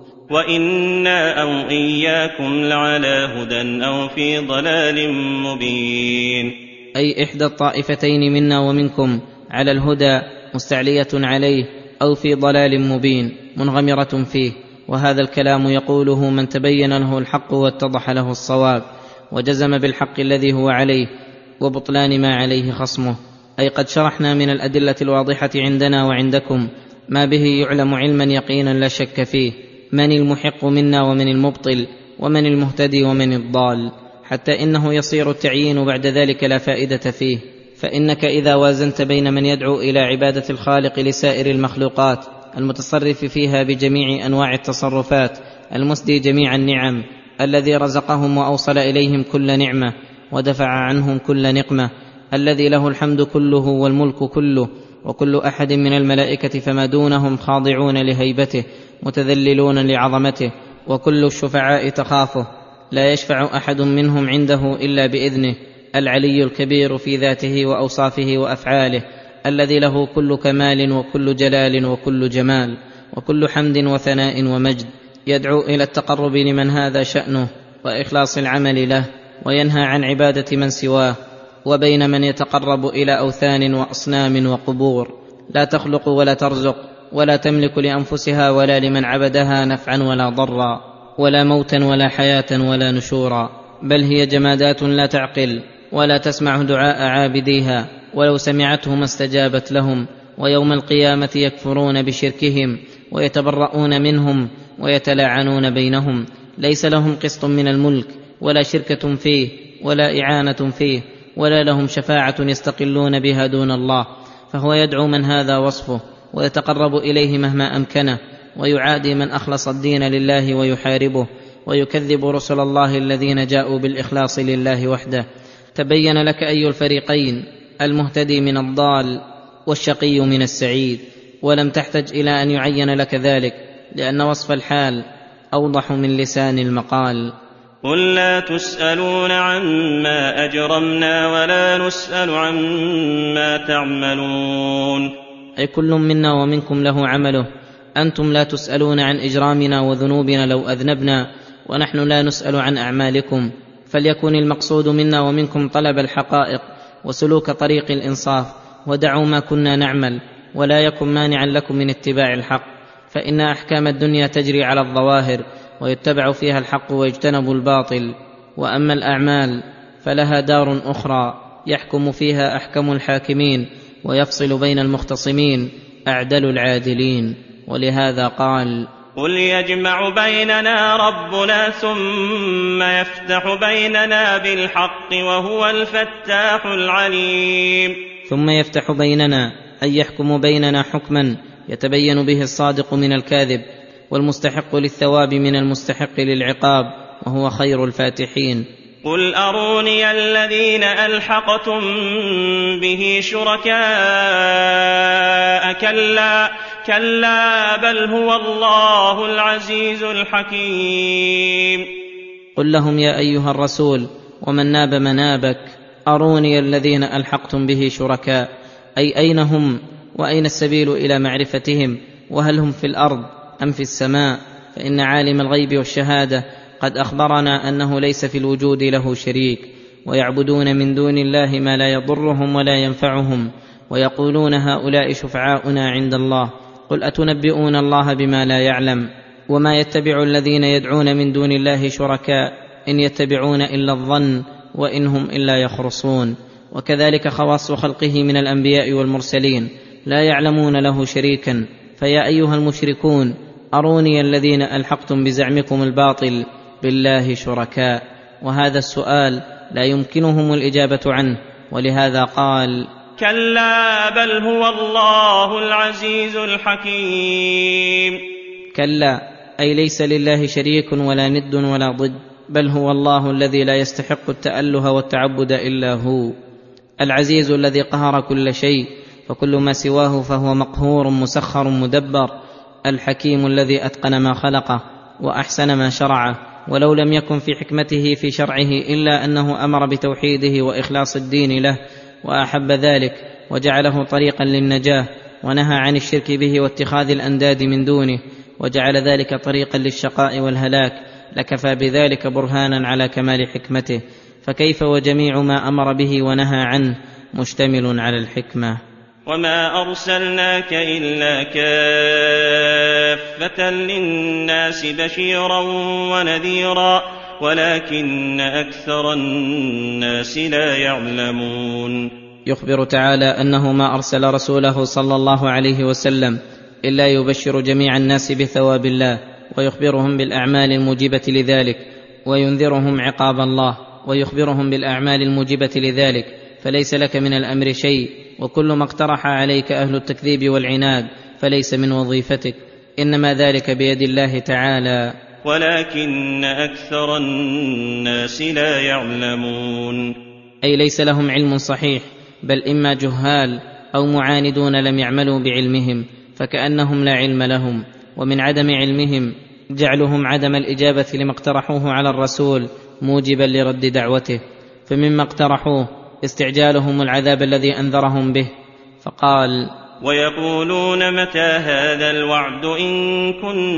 وإنا أو إياكم لعلى هدى أو في ضلال مبين، أي إحدى الطائفتين منا ومنكم على الهدى مستعلية عليه، أو في ضلال مبين منغمرة فيه. وهذا الكلام يقوله من تبين له الحق واتضح له الصواب وجزم بالحق الذي هو عليه وبطلان ما عليه خصمه. أي قد شرحنا من الأدلة الواضحة عندنا وعندكم ما به يعلم علما يقينا لا شك فيه من المحق منا ومن المبطل ومن المهتدي ومن الضال، حتى إنه يصير التعيين بعد ذلك لا فائدة فيه. فإنك إذا وازنت بين من يدعو إلى عبادة الخالق لسائر المخلوقات المتصرف فيها بجميع أنواع التصرفات المسدي جميع النعم، الذي رزقهم وأوصل إليهم كل نعمة ودفع عنهم كل نقمة، الذي له الحمد كله والملك كله، وكل أحد من الملائكة فما دونهم خاضعون لهيبته متذللون لعظمته، وكل الشفعاء تخافه، لا يشفع أحد منهم عنده إلا بإذنه، العلي الكبير في ذاته وأوصافه وأفعاله، الذي له كل كمال وكل جلال وكل جمال وكل حمد وثناء ومجد، يدعو إلى التقرب لمن هذا شأنه وإخلاص العمل له، وينهى عن عبادة من سواه. وبين من يتقرب إلى أوثان وأصنام وقبور لا تخلق ولا ترزق ولا تملك لأنفسها ولا لمن عبدها نفعا ولا ضرا ولا موتا ولا حياة ولا نشورا، بل هي جمادات لا تعقل ولا تسمع دعاء عابديها، ولو سمعته ما استجابت لهم. ويوم القيامة يكفرون بشركهم ويتبرؤون منهم ويتلاعنون بينهم، ليس لهم قسط من الملك ولا شركة فيه ولا إعانة فيه ولا لهم شفاعة يستقلون بها دون الله. فهو يدعو من هذا وصفه ويتقرب إليه مهما أمكنه، ويعادي من أخلص الدين لله ويحاربه، ويكذب رسل الله الذين جاءوا بالإخلاص لله وحده. تبين لك أي الفريقين المهتدي من الضال والشقي من السعيد، ولم تحتج إلى أن يعين لك ذلك، لأن وصف الحال أوضح من لسان المقال. قل لا تسألون عما أجرمنا ولا نسأل عما تعملون، أي كل منا ومنكم له عمله، أنتم لا تسألون عن إجرامنا وذنوبنا لو أذنبنا، ونحن لا نسأل عن أعمالكم. فليكن المقصود منا ومنكم طلب الحقائق وسلوك طريق الإنصاف، ودعوا ما كنا نعمل، ولا يكن مانعا لكم من اتباع الحق، فإن أحكام الدنيا تجري على الظواهر ويتبع فيها الحق ويجتنب الباطل، وأما الأعمال فلها دار أخرى يحكم فيها أحكم الحاكمين ويفصل بين المختصمين أعدل العادلين. ولهذا قال: قل يجمع بيننا ربنا ثم يفتح بيننا بالحق وهو الفتاح العليم. ثم يفتح بيننا أي يحكم بيننا حكما يتبين به الصادق من الكاذب، والمستحق للثواب من المستحق للعقاب، وهو خير الفاتحين. قل أروني الذين ألحقتم به شركاء كلا بل هو الله العزيز الحكيم. قل لهم يا أيها الرسول ومن ناب منابك أروني الذين ألحقتم به شركاء، أي أين هم وأين السبيل إلى معرفتهم، وهل هم في الأرض أم في السماء؟ فإن عالم الغيب والشهادة قد أخبرنا أنه ليس في الوجود له شريك، ويعبدون من دون الله ما لا يضرهم ولا ينفعهم، ويقولون هؤلاء شفعاؤنا عند الله. قل أتنبئون الله بما لا يعلم؟ وما يتبع الذين يدعون من دون الله شركاء إن يتبعون إلا الظن وإن هم إلا يخرصون. وكذلك خواص خلقه من الأنبياء والمرسلين لا يعلمون له شريكا. فيا أيها المشركون أروني الذين ألحقتم بزعمكم الباطل بالله شركاء. وهذا السؤال لا يمكنهم الإجابة عنه، ولهذا قال كلا بل هو الله العزيز الحكيم. كلا أي ليس لله شريك ولا ند ولا ضد، بل هو الله الذي لا يستحق التأله والتعبد إلا هو، العزيز الذي قهر كل شيء، فكل ما سواه فهو مقهور مسخر مدبر، الحكيم الذي أتقن ما خلقه وأحسن ما شرعه، ولو لم يكن في حكمته في شرعه إلا أنه أمر بتوحيده وإخلاص الدين له وأحب ذلك وجعله طريقا للنجاة، ونهى عن الشرك به واتخاذ الأنداد من دونه، وجعل ذلك طريقا للشقاء والهلاك، لكفى بذلك برهانا على كمال حكمته. فكيف وجميع ما أمر به ونهى عنه مشتمل على الحكمة. وما أرسلناك إلا كافة للناس بشيرا ونذيرا ولكن أكثر الناس لا يعلمون. يخبر تعالى أنه ما أرسل رسوله صلى الله عليه وسلم إلا يبشر جميع الناس بثواب الله، ويخبرهم بالأعمال الموجبة لذلك، وينذرهم عقاب الله، ويخبرهم بالأعمال الموجبة لذلك، فليس لك من الأمر شيء، وكل ما اقترح عليك أهل التكذيب والعناد فليس من وظيفتك، إنما ذلك بيد الله تعالى، ولكن أكثر الناس لا يعلمون. أي ليس لهم علم صحيح، بل إما جهال أو معاندون لم يعملوا بعلمهم، فكأنهم لا علم لهم. ومن عدم علمهم جعلهم عدم الإجابة لما اقترحوه على الرسول موجبا لرد دعوته، فمما اقترحوه استعجالهم العذاب الذي أنذرهم به، فقال ويقولون متى هذا الوعد إن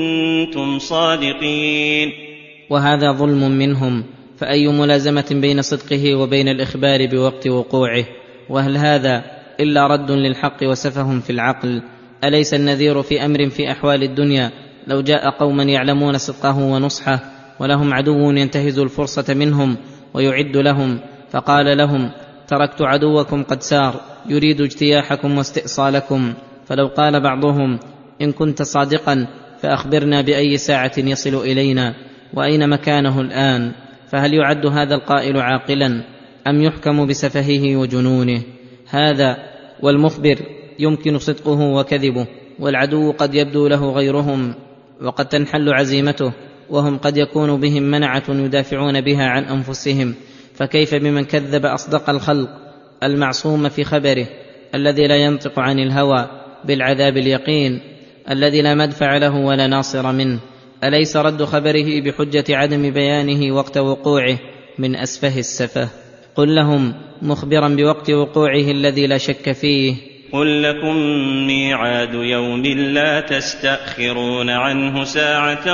كنتم صادقين. وهذا ظلم منهم، فأي ملازمة بين صدقه وبين الإخبار بوقت وقوعه؟ وهل هذا إلا رد للحق وسفه في العقل؟ أليس النذير في أمر في أحوال الدنيا لو جاء قوما يعلمون صدقه ونصحه ولهم عدو ينتهز الفرصة منهم ويعد لهم، فقال لهم تركت عدوكم قد سار يريد اجتياحكم واستئصالكم، فلو قال بعضهم إن كنت صادقا فأخبرنا بأي ساعة يصل إلينا وأين مكانه الآن، فهل يعد هذا القائل عاقلا أم يحكم بسفهه وجنونه؟ هذا والمخبر يمكن صدقه وكذبه، والعدو قد يبدو له غيرهم وقد تنحل عزيمته، وهم قد يكون بهم منعة يدافعون بها عن أنفسهم، فكيف بمن كذب أصدق الخلق المعصوم في خبره الذي لا ينطق عن الهوى بالعذاب اليقين الذي لا مدفع له ولا ناصر منه؟ أليس رد خبره بحجة عدم بيانه وقت وقوعه من أسفه السفه؟ قل لهم مخبرا بوقت وقوعه الذي لا شك فيه قل لكم ميعاد يوم لا تستأخرون عنه ساعة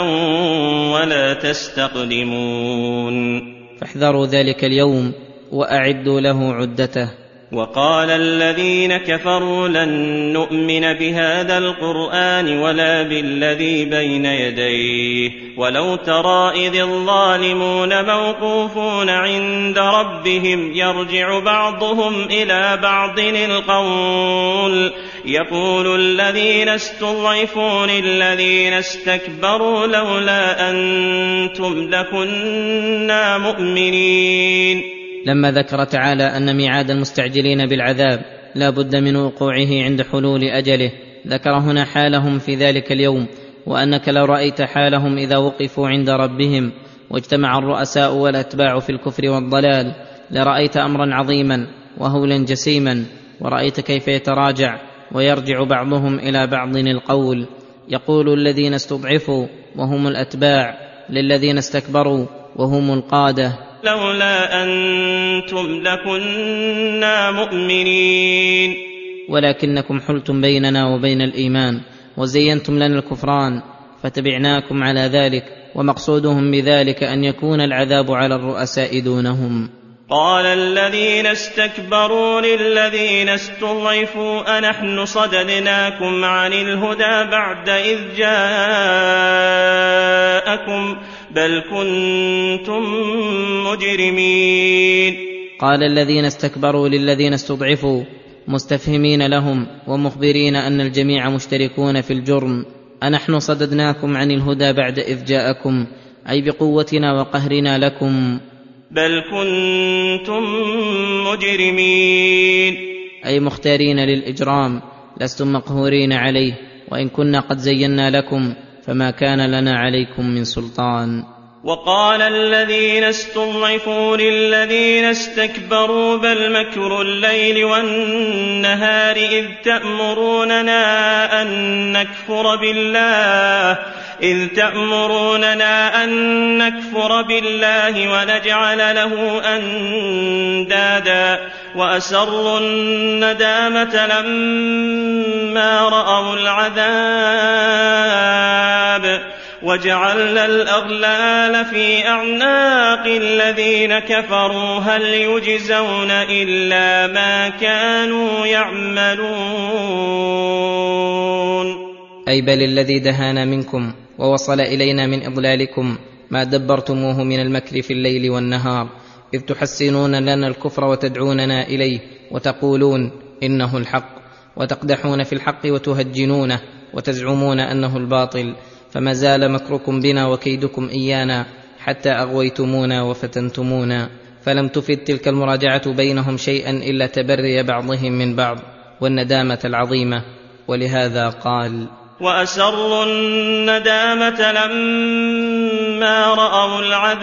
ولا تستقدمون، فاحذروا ذلك اليوم وأعدوا له عدته. وقال الذين كفروا لن نؤمن بهذا القرآن ولا بالذي بين يديه ولو ترى إذ الظالمون موقوفون عند ربهم يرجع بعضهم إلى بعض القول يقول الذين استضعفوا للذين استكبروا لولا أنتم لكنا مؤمنين. لما ذكر تعالى أن ميعاد المستعجلين بالعذاب لا بد من وقوعه عند حلول أجله، ذكر هنا حالهم في ذلك اليوم وأنك لو رأيت حالهم إذا وقفوا عند ربهم واجتمع الرؤساء والأتباع في الكفر والضلال لرأيت أمرا عظيما وهولا جسيما، ورأيت كيف يتراجع ويرجع بعضهم إلى بعض القول، يقول الذين استضعفوا وهم الأتباع للذين استكبروا وهم القادة: لولا أنتم لكنا مؤمنين. ولكنكم حلتم بيننا وبين الإيمان وزينتم لنا الكفران فتبعناكم على ذلك، ومقصودهم بذلك أن يكون العذاب على الرؤساء دونهم. قال الذين استكبروا للذين استضعفوا أنحن صددناكم عن الهدى بعد إذ جاءكم بل كنتم مجرمين. قال الذين استكبروا للذين استضعفوا مستفهمين لهم ومخبرين أن الجميع مشتركون في الجرم: أنحن صددناكم عن الهدى بعد إذ جاءكم، أي بقوتنا وقهرنا لكم. بل كنتم مجرمين، أي مختارين للإجرام، لستم مقهورين عليه، وإن كنا قد زينا لكم فما كان لنا عليكم من سلطان. وقال الذين استضعفوا للذين استكبروا بل مكر الليل والنهار إذ تأمروننا أن نكفر بالله ونجعل له أندادا وأسروا الندامة لما رأوا العذاب وجعلنا الأغلال في أعناق الذين كفروا هل يجزون إلا ما كانوا يعملون. أي بل الذي دهانا منكم ووصل إلينا من إضلالكم ما دبرتموه من المكر في الليل والنهار، إذ تحسنون لنا الكفر وتدعوننا إليه وتقولون إنه الحق، وتقدحون في الحق وتهجنونه وتزعمون أنه الباطل، فما زال مكركم بنا وكيدكم إيانا حتى أغويتمونا وفتنتمونا، فلم تفد تلك المراجعة بينهم شيئا إلا تبري بعضهم من بعض والندامة العظيمة. ولهذا قال: وأسروا الندامة لما رأوا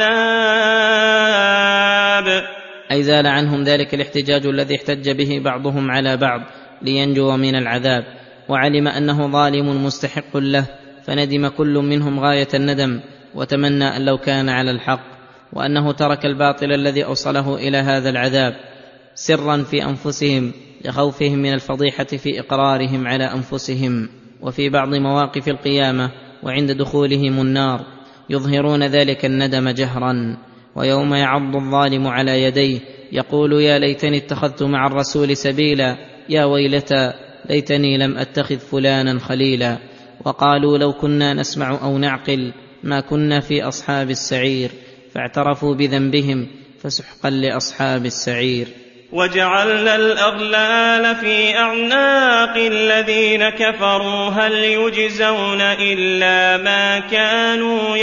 العذاب، أي زال عنهم ذلك الاحتجاج الذي احتج به بعضهم على بعض لينجو من العذاب، وعلم أنه ظالم مستحق له، فندم كل منهم غاية الندم، وتمنى أن لو كان على الحق، وأنه ترك الباطل الذي أوصله إلى هذا العذاب سرا في أنفسهم لخوفهم من الفضيحة في إقرارهم على أنفسهم، وفي بعض مواقف القيامة وعند دخولهم النار يظهرون ذلك الندم جهرا. ويوم يعض الظالم على يديه يقول: يا ليتني اتخذت مع الرسول سبيلا، يا ويلتى ليتني لم أتخذ فلانا خليلا. وقالوا: لو كنا نسمع أو نعقل ما كنا في أصحاب السعير، فاعترفوا بذنبهم فسحقا لأصحاب السعير. وجعلنا الأغلال في أعناق الذين كفروا هل يجزون إلا ما كانوا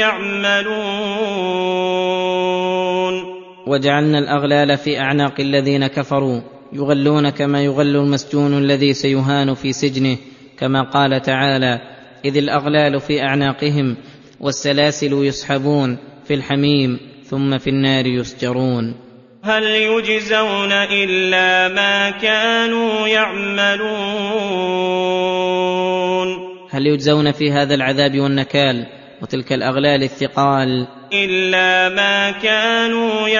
يعملون. وجعلنا الأغلال في أعناق الذين كفروا، يغلون كما يغل المسجون الذي سيهان في سجنه، كما قال تعالى: إذ الأغلال في أعناقهم والسلاسل يسحبون في الحميم ثم في النار يسجرون. هل يجزون إلا ما كانوا يعملون. هل يجزون في هذا العذاب والنكال وتلك الأغلال الثقال إلا ما كانوا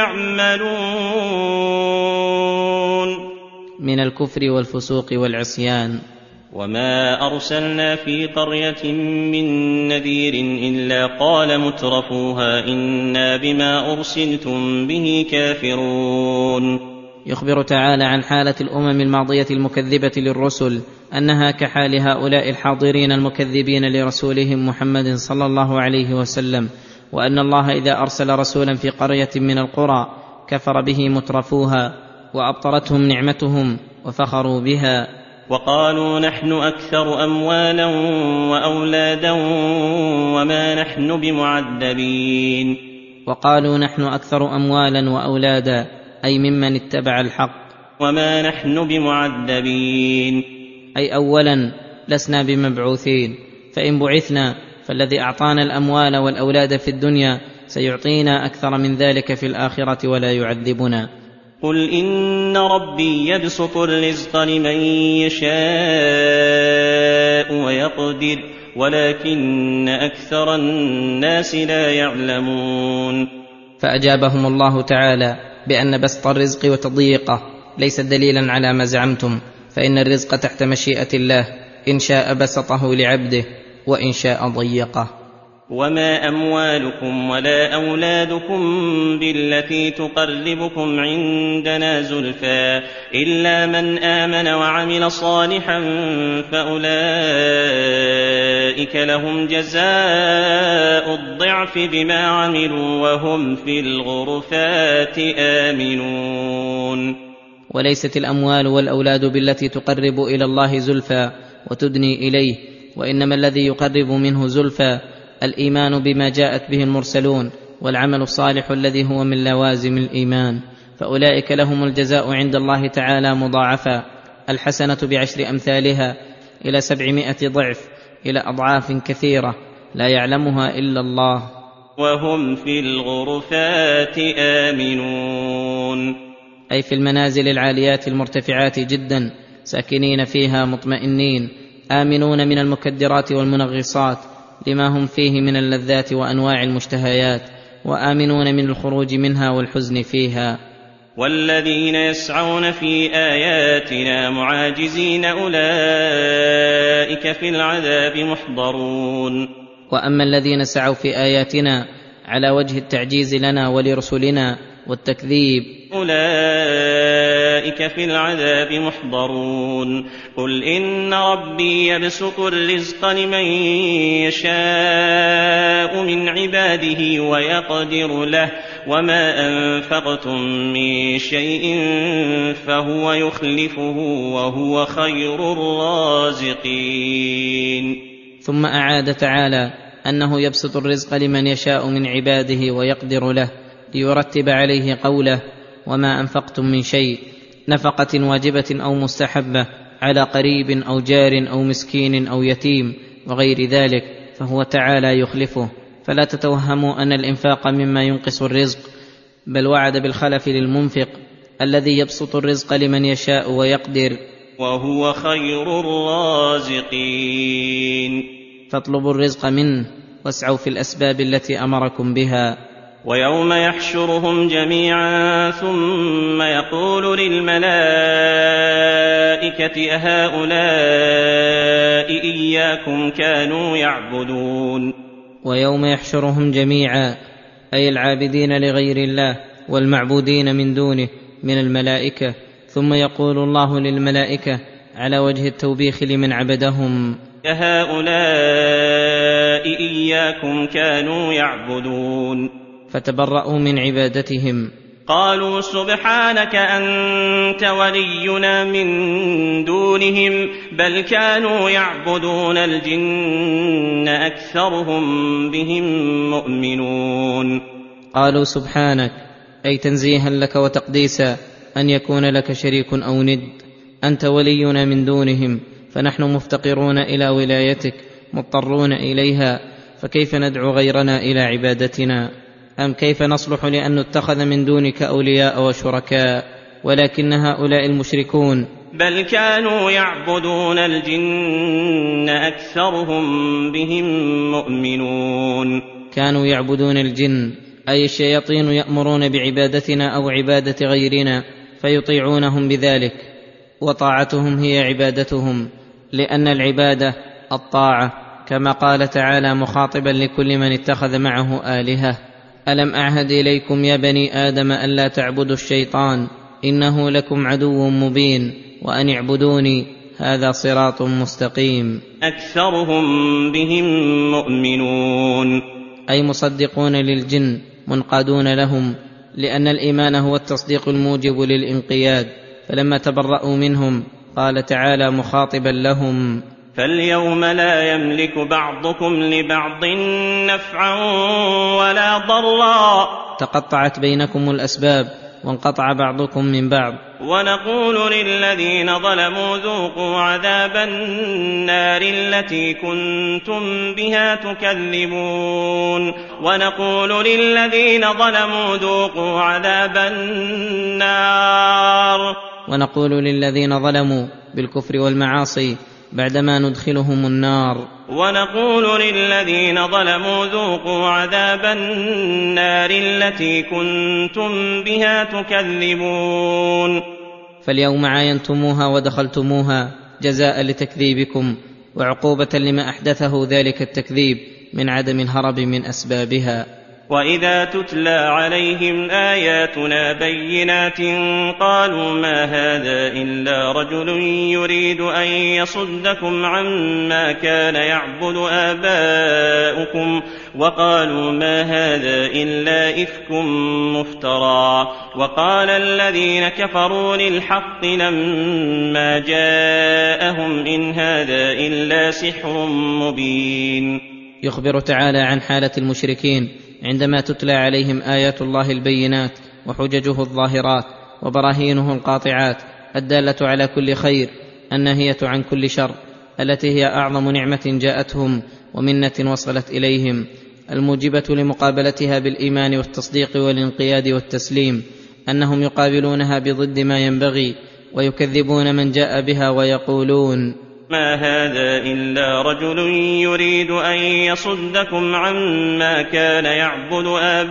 يعملون من الكفر والفسوق والعصيان. وما أرسلنا في قرية من نذير إلا قال مترفوها إنا بما أرسلتم به كافرون. يخبر تعالى عن حالة الأمم الماضية المكذبة للرسل أنها كحال هؤلاء الحاضرين المكذبين لرسولهم محمد صلى الله عليه وسلم، وأن الله إذا أرسل رسولا في قرية من القرى كفر به مترفوها وأبطرتهم نعمتهم وفخروا بها. وقالوا نحن أكثر أموالا وأولادا وما نحن بمعذبين. وقالوا نحن أكثر أموالا وأولادا، أي ممن اتبع الحق. وما نحن بمعذبين، أي أولا لسنا بمبعوثين، فإن بعثنا فالذي أعطانا الأموال والأولاد في الدنيا سيعطينا أكثر من ذلك في الآخرة ولا يعذبنا. قل إن ربي يبسط الرزق لمن يشاء ويقدر ولكن أكثر الناس لا يعلمون. فأجابهم الله تعالى بأن بسط الرزق وتضييقه ليس دليلا على ما زعمتم، فإن الرزق تحت مشيئة الله، إن شاء بسطه لعبده وإن شاء ضيقه. وما أموالكم ولا أولادكم بالتي تقربكم عندنا زلفى إلا من آمن وعمل صالحا فأولئك لهم جزاء الضعف بما عملوا وهم في الغرفات آمنون. وليست الأموال والأولاد بالتي تقرب إلى الله زلفى وتدني إليه، وإنما الذي يقرب منه زلفى الإيمان بما جاءت به المرسلون والعمل الصالح الذي هو من لوازم الإيمان، فأولئك لهم الجزاء عند الله تعالى مضاعفا، الحسنة ب10 أمثالها إلى 700 ضعف، إلى أضعاف كثيرة لا يعلمها إلا الله. وهم في الغرفات آمنون، أي في المنازل العاليات المرتفعات جدا، ساكنين فيها مطمئنين، آمنون من المكدرات والمنغصات لما هم فيه من اللذات وأنواع المشتهيات، وآمنون من الخروج منها والحزن فيها. والذين يسعون في آياتنا معاجزين أولئك في العذاب محضرون. وأما الذين سعوا في آياتنا على وجه التعجيز لنا ولرسلنا والتكذيب أولئك في العذاب محضرون. قل إن ربي يبسط الرزق لمن يشاء من عباده ويقدر له وما أنفقتم من شيء فهو يخلفه وهو خير الرازقين. ثم أعاد تعالى أنه يبسط الرزق لمن يشاء من عباده ويقدر له، ليرتب عليه قوله وما أنفقتم من شيء، نفقة واجبة أو مستحبة على قريب أو جار أو مسكين أو يتيم وغير ذلك، فهو تعالى يخلفه. فلا تتوهموا أن الإنفاق مما ينقص الرزق، بل وعد بالخلف للمنفق الذي يبسط الرزق لمن يشاء ويقدر وهو خير الرازقين. فاطلبوا الرزق منه واسعوا في الأسباب التي أمركم بها. ويوم يحشرهم جميعا ثم يقول للملائكة أهؤلاء إياكم كانوا يعبدون. ويوم يحشرهم جميعا أي العابدين لغير الله والمعبودين من دونه من الملائكة، ثم يقول الله للملائكة على وجه التوبيخ لمن عبدهم أهؤلاء إياكم كانوا يعبدون، فتبرأوا من عبادتهم. قالوا سبحانك أنت ولينا من دونهم بل كانوا يعبدون الجن أكثرهم بهم مؤمنون. قالوا سبحانك أي تنزيها لك وتقديسا أن يكون لك شريك أو ند، أنت ولينا من دونهم، فنحن مفتقرون إلى ولايتك مضطرون إليها، فكيف ندعو غيرنا إلى عبادتنا؟ أم كيف نصلح لأن نتخذ من دونك أولياء وشركاء؟ ولكن هؤلاء المشركون بل كانوا يعبدون الجن أكثرهم بهم مؤمنون. كانوا يعبدون الجن أي الشياطين يأمرون بعبادتنا أو عبادة غيرنا فيطيعونهم بذلك، وطاعتهم هي عبادتهم، لأن العبادة الطاعة، كما قال تعالى مخاطبا لكل من اتخذ معه آلهة: ألم أعهد إليكم يا بني آدم ألا تعبدوا الشيطان إنه لكم عدو مبين وأن اعبدوني هذا صراط مستقيم. أكثرهم بهم مؤمنون أي مصدقون للجن منقادون لهم، لأن الإيمان هو التصديق الموجب للانقياد. فلما تبرأوا منهم قال تعالى مخاطبا لهم: فاليوم لا يملك بعضكم لبعض نفعا ولا ضرا. تقطعت بينكم الأسباب وانقطع بعضكم من بعض. ونقول للذين ظلموا ذوقوا عذاب النار التي كنتم بها تكذبون. ونقول للذين ظلموا ذوقوا عذاب النار. ونقول للذين ظلموا بالكفر والمعاصي بعدما ندخلهم النار. ونقول للذين ظلموا ذوقوا عذاب النار التي كنتم بها تكذبون. فاليوم عاينتموها ودخلتموها جزاء لتكذيبكم وعقوبة لما أحدثه ذلك التكذيب من عدم الهرب من أسبابها. وإذا تتلى عليهم آياتنا بينات قالوا ما هذا إلا رجل يريد أن يصدكم عما كان يعبد آباؤكم وقالوا ما هذا إلا إفك مفترى. وقال الذين كفروا للحق لما جاءهم إن هذا إلا سحر مبين. يخبر تعالى عن حالة المشركين عندما تتلى عليهم آيات الله البينات وحججه الظاهرات وبراهينه القاطعات الدالة على كل خير الناهية عن كل شر، التي هي أعظم نعمة جاءتهم ومنة وصلت إليهم، الموجبة لمقابلتها بالإيمان والتصديق والانقياد والتسليم، أنهم يقابلونها بضد ما ينبغي ويكذبون من جاء بها ويقولون ما هذا إلا رجل يريد أن يصدكم عما كان يعبد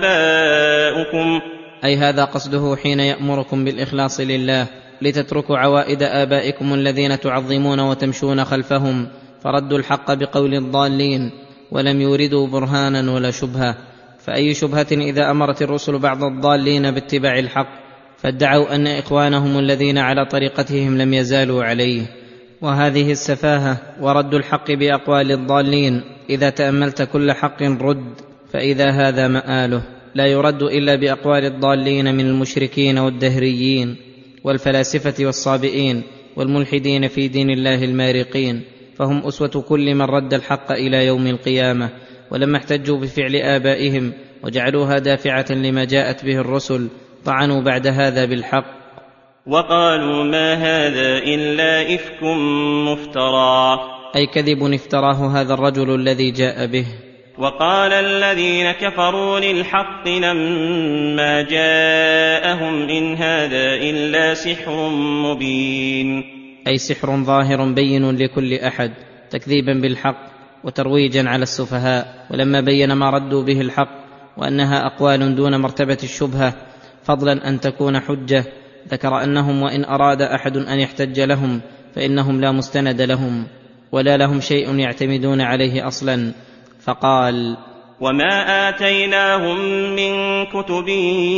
آباؤكم. أي هذا قصده حين يأمركم بالإخلاص لله لتتركوا عوائد آبائكم الذين تعظمون وتمشون خلفهم، فردوا الحق بقول الضالين ولم يوردوا برهانا ولا شبهة. فأي شبهة إذا أمرت الرسل بعض الضالين باتباع الحق فادعوا أن إخوانهم الذين على طريقتهم لم يزالوا عليه. وهذه السفاهة ورد الحق بأقوال الضالين إذا تأملت كل حق رد، فإذا هذا مآله لا يرد إلا بأقوال الضالين من المشركين والدهريين والفلاسفة والصابئين والملحدين في دين الله المارقين، فهم أسوة كل من رد الحق إلى يوم القيامة. ولما احتجوا بفعل آبائهم وجعلوها دافعة لما جاءت به الرسل طعنوا بعد هذا بالحق وقالوا ما هذا إلا إفك مفترى، أي كذب افتراه هذا الرجل الذي جاء به. وقال الذين كفروا للحق لما جاءهم إن هذا إلا سحر مبين، أي سحر ظاهر بين لكل أحد تكذيبا بالحق وترويجا على السفهاء. ولما بين ما ردوا به الحق وأنها أقوال دون مرتبة الشبهة فضلا أن تكون حجة، ذكر أنهم وإن أراد أحد أن يحتج لهم فإنهم لا مستند لهم ولا لهم شيء يعتمدون عليه أصلا، فقال وما آتيناهم من كتب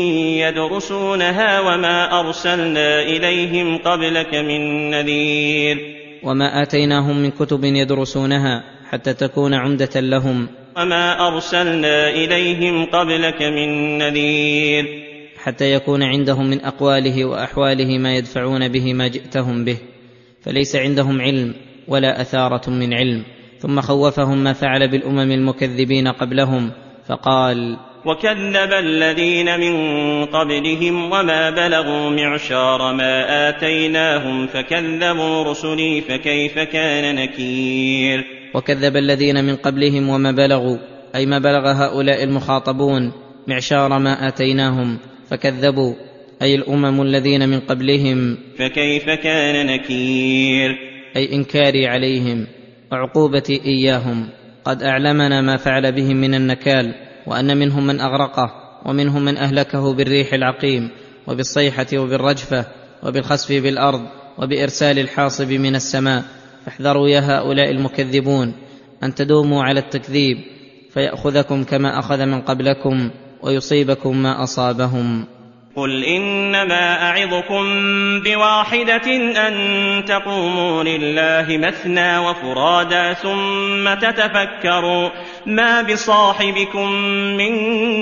يدرسونها وما أرسلنا إليهم قبلك من نذير. وما آتيناهم من كتب يدرسونها حتى تكون عمدة لهم، وما أرسلنا إليهم قبلك من نذير، حتى يكون عندهم من أقواله وأحواله ما يدفعون به ما جئتهم به، فليس عندهم علم ولا أثارة من علم. ثم خوفهم ما فعل بالأمم المكذبين قبلهم فقال وكذب الذين من قبلهم وما بلغوا معشار ما آتيناهم فكذبوا رسلي فكيف كان نكير. وكذب الذين من قبلهم وما بلغوا أي ما بلغ هؤلاء المخاطبون معشار ما آتيناهم فكذبوا أي الأمم الذين من قبلهم فكيف كان نكير، أي إنكاري عليهم وعقوبتي إياهم. قد أعلمنا ما فعل بهم من النكال، وأن منهم من أغرقه ومنهم من أهلكه بالريح العقيم وبالصيحة وبالرجفة وبالخسف بالأرض وبإرسال الحاصب من السماء. فاحذروا يا هؤلاء المكذبون أن تدوموا على التكذيب فيأخذكم كما أخذ من قبلكم ويصيبكم ما أصابهم. قل إنما أعظكم بواحدة أن تقوموا لله مثنى وفرادا ثم تتفكروا ما بصاحبكم من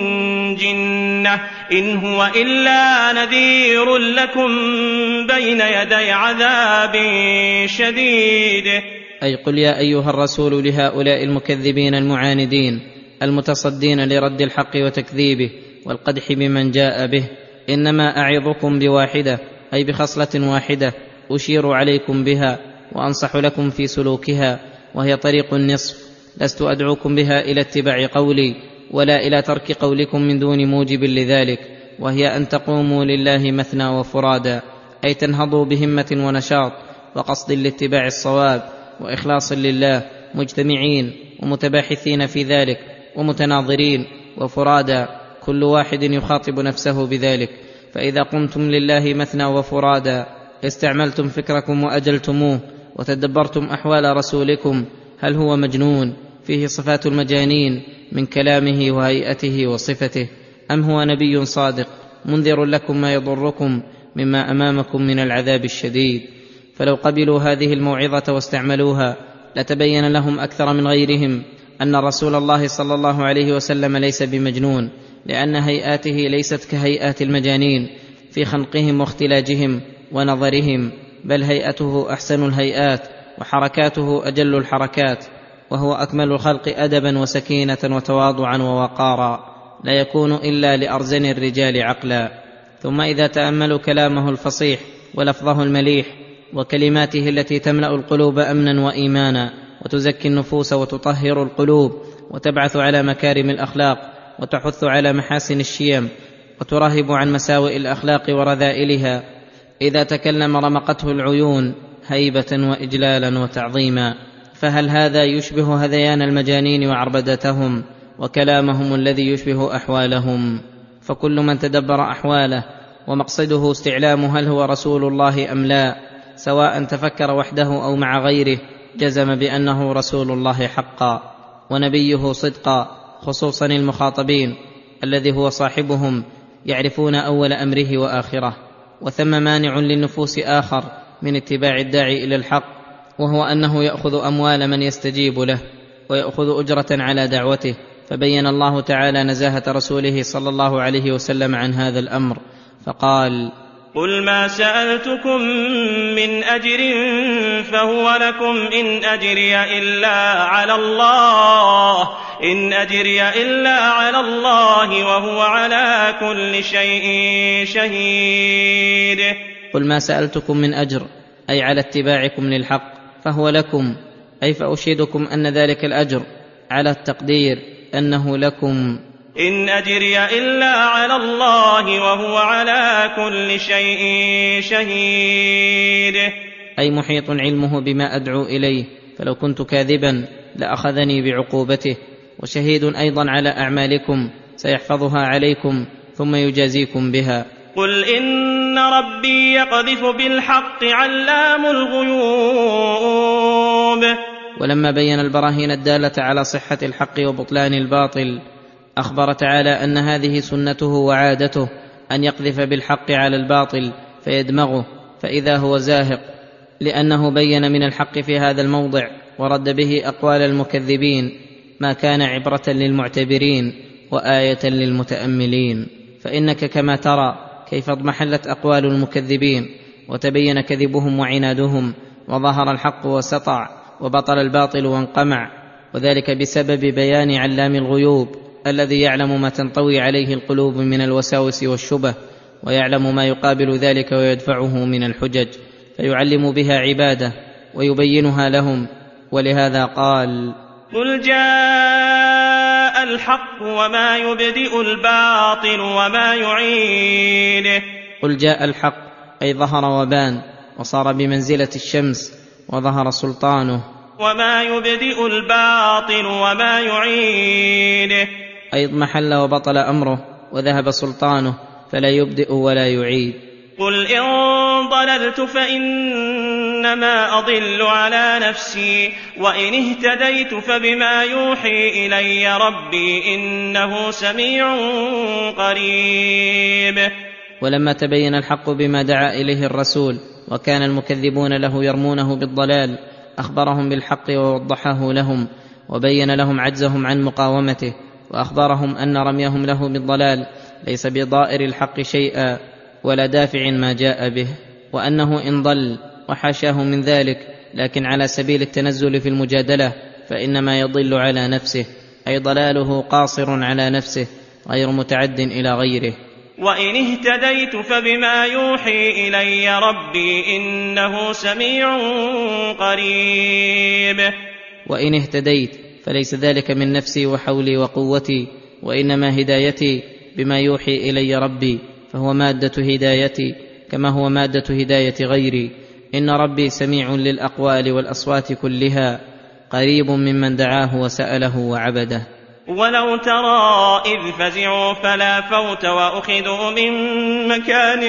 جنة إن هو إلا نذير لكم بين يدي عذاب شديد. أي قل يا أيها الرسول لهؤلاء المكذبين المعاندين المتصدين لرد الحق وتكذيبه والقدح بمن جاء به، إنما أعظكم بواحدة، أي بخصلة واحدة أشير عليكم بها وأنصح لكم في سلوكها، وهي طريق النصف، لست أدعوكم بها إلى اتباع قولي ولا إلى ترك قولكم من دون موجب لذلك، وهي أن تقوموا لله مثنى وفرادا، أي تنهضوا بهمة ونشاط وقصد لاتباع الصواب وإخلاص لله، مجتمعين ومتباحثين في ذلك ومتناظرين وفرادا، كل واحد يخاطب نفسه بذلك. فإذا قمتم لله مثنى وفرادا استعملتم فكركم وأجلتموه وتدبرتم أحوال رسولكم، هل هو مجنون فيه صفات المجانين من كلامه وهيئته وصفته، أم هو نبي صادق منذر لكم ما يضركم مما أمامكم من العذاب الشديد؟ فلو قبلوا هذه الموعظة واستعملوها لتبين لهم أكثر من غيرهم أن رسول الله صلى الله عليه وسلم ليس بمجنون، لأن هيئاته ليست كهيئات المجانين في خنقهم واختلاجهم ونظرهم، بل هيئته أحسن الهيئات وحركاته أجل الحركات، وهو أكمل الخلق أدبا وسكينة وتواضعا ووقارا، لا يكون إلا لأرزن الرجال عقلا. ثم إذا تأملوا كلامه الفصيح ولفظه المليح وكلماته التي تملأ القلوب أمنا وإيمانا وتزكي النفوس وتطهر القلوب وتبعث على مكارم الأخلاق وتحث على محاسن الشيم وترهب عن مساوئ الأخلاق ورذائلها، إذا تكلم رمقته العيون هيبة وإجلالا وتعظيما. فهل هذا يشبه هذيان المجانين وعربدتهم وكلامهم الذي يشبه أحوالهم؟ فكل من تدبر أحواله ومقصده استعلام هل هو رسول الله أم لا، سواء تفكر وحده أو مع غيره، جزم بأنه رسول الله حقا ونبيه صدقا، خصوصا المخاطبين الذي هو صاحبهم يعرفون أول أمره وآخره. وثم مانع للنفوس آخر من اتباع الداعي إلى الحق، وهو أنه يأخذ أموال من يستجيب له ويأخذ أجرة على دعوته، فبين الله تعالى نزاهة رسوله صلى الله عليه وسلم عن هذا الأمر فقال: قل ما سألتكم من أجر فهو لكم، إن أجري إلا على الله وهو على كل شيء شهيد. قل ما سألتكم من أجر، أي على اتباعكم للحق، فهو لكم، أي فأشهدكم أن ذلك الأجر على التقدير أنه لكم. إن أجري إلا على الله وهو على كل شيء شهيد، أي محيط علمه بما أدعو إليه، فلو كنت كاذبا لأخذني بعقوبته. وشهيد أيضا على أعمالكم سيحفظها عليكم ثم يجازيكم بها. قل إن ربي يقذف بالحق علام الغيوب. ولما بين البراهين الدالة على صحة الحق وبطلان الباطل، أخبر تعالى أن هذه سنته وعادته أن يقذف بالحق على الباطل فيدمغه فإذا هو زاهق، لأنه بين من الحق في هذا الموضع ورد به أقوال المكذبين ما كان عبرة للمعتبرين وآية للمتأملين. فإنك كما ترى كيف اضمحلت أقوال المكذبين وتبين كذبهم وعنادهم، وظهر الحق وسطع، وبطل الباطل وانقمع، وذلك بسبب بيان علام الغيوب الذي يعلم ما تنطوي عليه القلوب من الوساوس والشبه، ويعلم ما يقابل ذلك ويدفعه من الحجج، فيعلم بها عباده ويبينها لهم. ولهذا قال: قل جاء الحق وما يبدئ الباطل وما يعيد. قل جاء الحق، أي ظهر وبان وصار بمنزلة الشمس وظهر سلطانه. وما يبدئ الباطل وما يعيد، أي اضمحل وبطل أمره وذهب سلطانه، فلا يبدئ ولا يعيد. قل إن ضللت فإنما أضل على نفسي، وإن اهتديت فبما يوحي إلي ربي إنه سميع قريب. ولما تبين الحق بما دعا إليه الرسول وكان المكذبون له يرمونه بالضلال، أخبرهم بالحق ووضحه لهم وبين لهم عجزهم عن مقاومته، وأخبرهم أن رميهم له بالضلال ليس بضائر الحق شيئا ولا دافع ما جاء به، وأنه إن ضل وحاشاه من ذلك لكن على سبيل التنزل في المجادلة فإنما يضل على نفسه، أي ضلاله قاصر على نفسه غير متعد إلى غيره. وإن اهتديت فبما يوحي إلي ربي إنه سميع قريب. وإن اهتديت فليس ذلك من نفسي وحولي وقوتي، وإنما هدايتي بما يوحي إلي ربي، فهو مادة هدايتي كما هو مادة هداية غيري. إن ربي سميع للأقوال والأصوات كلها، قريب ممن دعاه وسأله وعبده. ولو ترى إذ فزعوا فلا فوت وأخذوا من مكان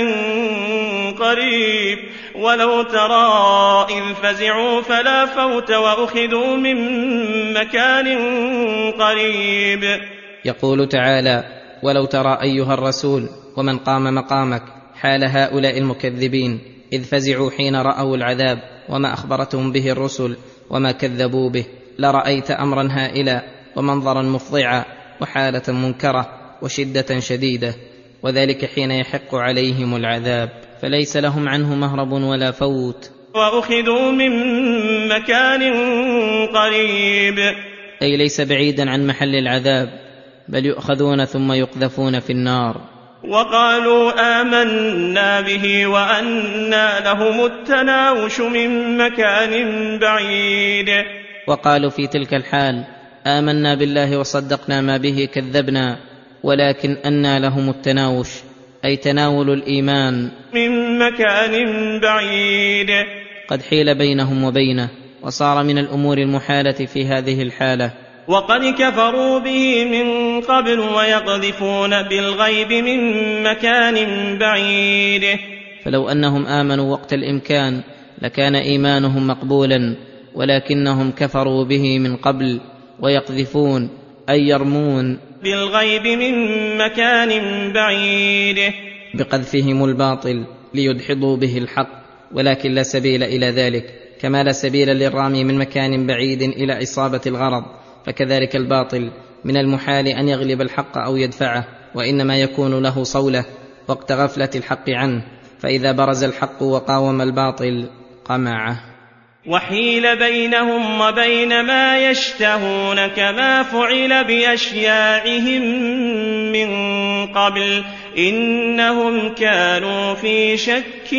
قريب ولو ترى إذ فزعوا فلا فوت وأخذوا من مكان قريب. يقول تعالى: ولو ترى أيها الرسول ومن قام مقامك حال هؤلاء المكذبين إذ فزعوا حين رأوا العذاب وما أخبرتهم به الرسل وما كذبوا به، لرأيت أمرا هائلا ومنظرا مفضعا وحالة منكرة وشدة شديدة، وذلك حين يحق عليهم العذاب فليس لهم عنه مهرب ولا فوت. وأخذوا من مكان قريب، أي ليس بعيدا عن محل العذاب، بل يؤخذون ثم يقذفون في النار. وقالوا آمنا به وأنى لهم التناوش من مكان بعيد. وقالوا في تلك الحال: آمنا بالله وصدقنا ما به كذبنا، ولكن أنى لهم التناوش، أي تناول الإيمان من مكان بعيد. قد حيل بينهم وبينه، وصار من الأمور المحالة في هذه الحالة. وقد كفروا به من قبل ويقذفون بالغيب من مكان بعيد. فلو أنهم آمنوا وقت الإمكان لكان إيمانهم مقبولا، ولكنهم كفروا به من قبل ويقذفون أي يرمون بالغيب من مكان بعيد، بقذفهم الباطل ليدحضوا به الحق، ولكن لا سبيل إلى ذلك، كما لا سبيل للرامي من مكان بعيد إلى إصابة الغرض، فكذلك الباطل من المحال أن يغلب الحق أو يدفعه، وإنما يكون له صولة وقت غفلة الحق عنه، فإذا برز الحق وقاوم الباطل قمعه. وحيل بينهم وبين ما يشتهون كما فعل بأشياعهم من قبل إنهم كانوا في شك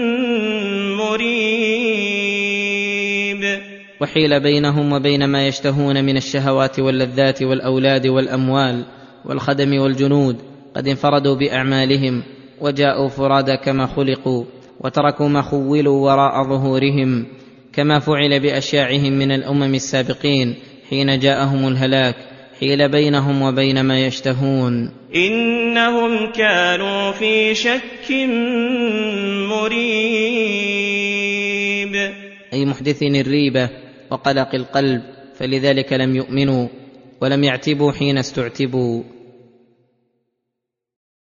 مريب. وحيل بينهم وبين ما يشتهون من الشهوات واللذات والأولاد والأموال والخدم والجنود، قد انفردوا بأعمالهم وجاءوا فرادى كما خلقوا، وتركوا ما خولوا وراء ظهورهم، كما فعل بأشياعهم من الأمم السابقين حين جاءهم الهلاك. حيل بينهم وبين ما يشتهون إنهم كانوا في شك مريب، أي محدثين الريبة وقلق القلب، فلذلك لم يؤمنوا ولم يعتبوا حين استعتبوا.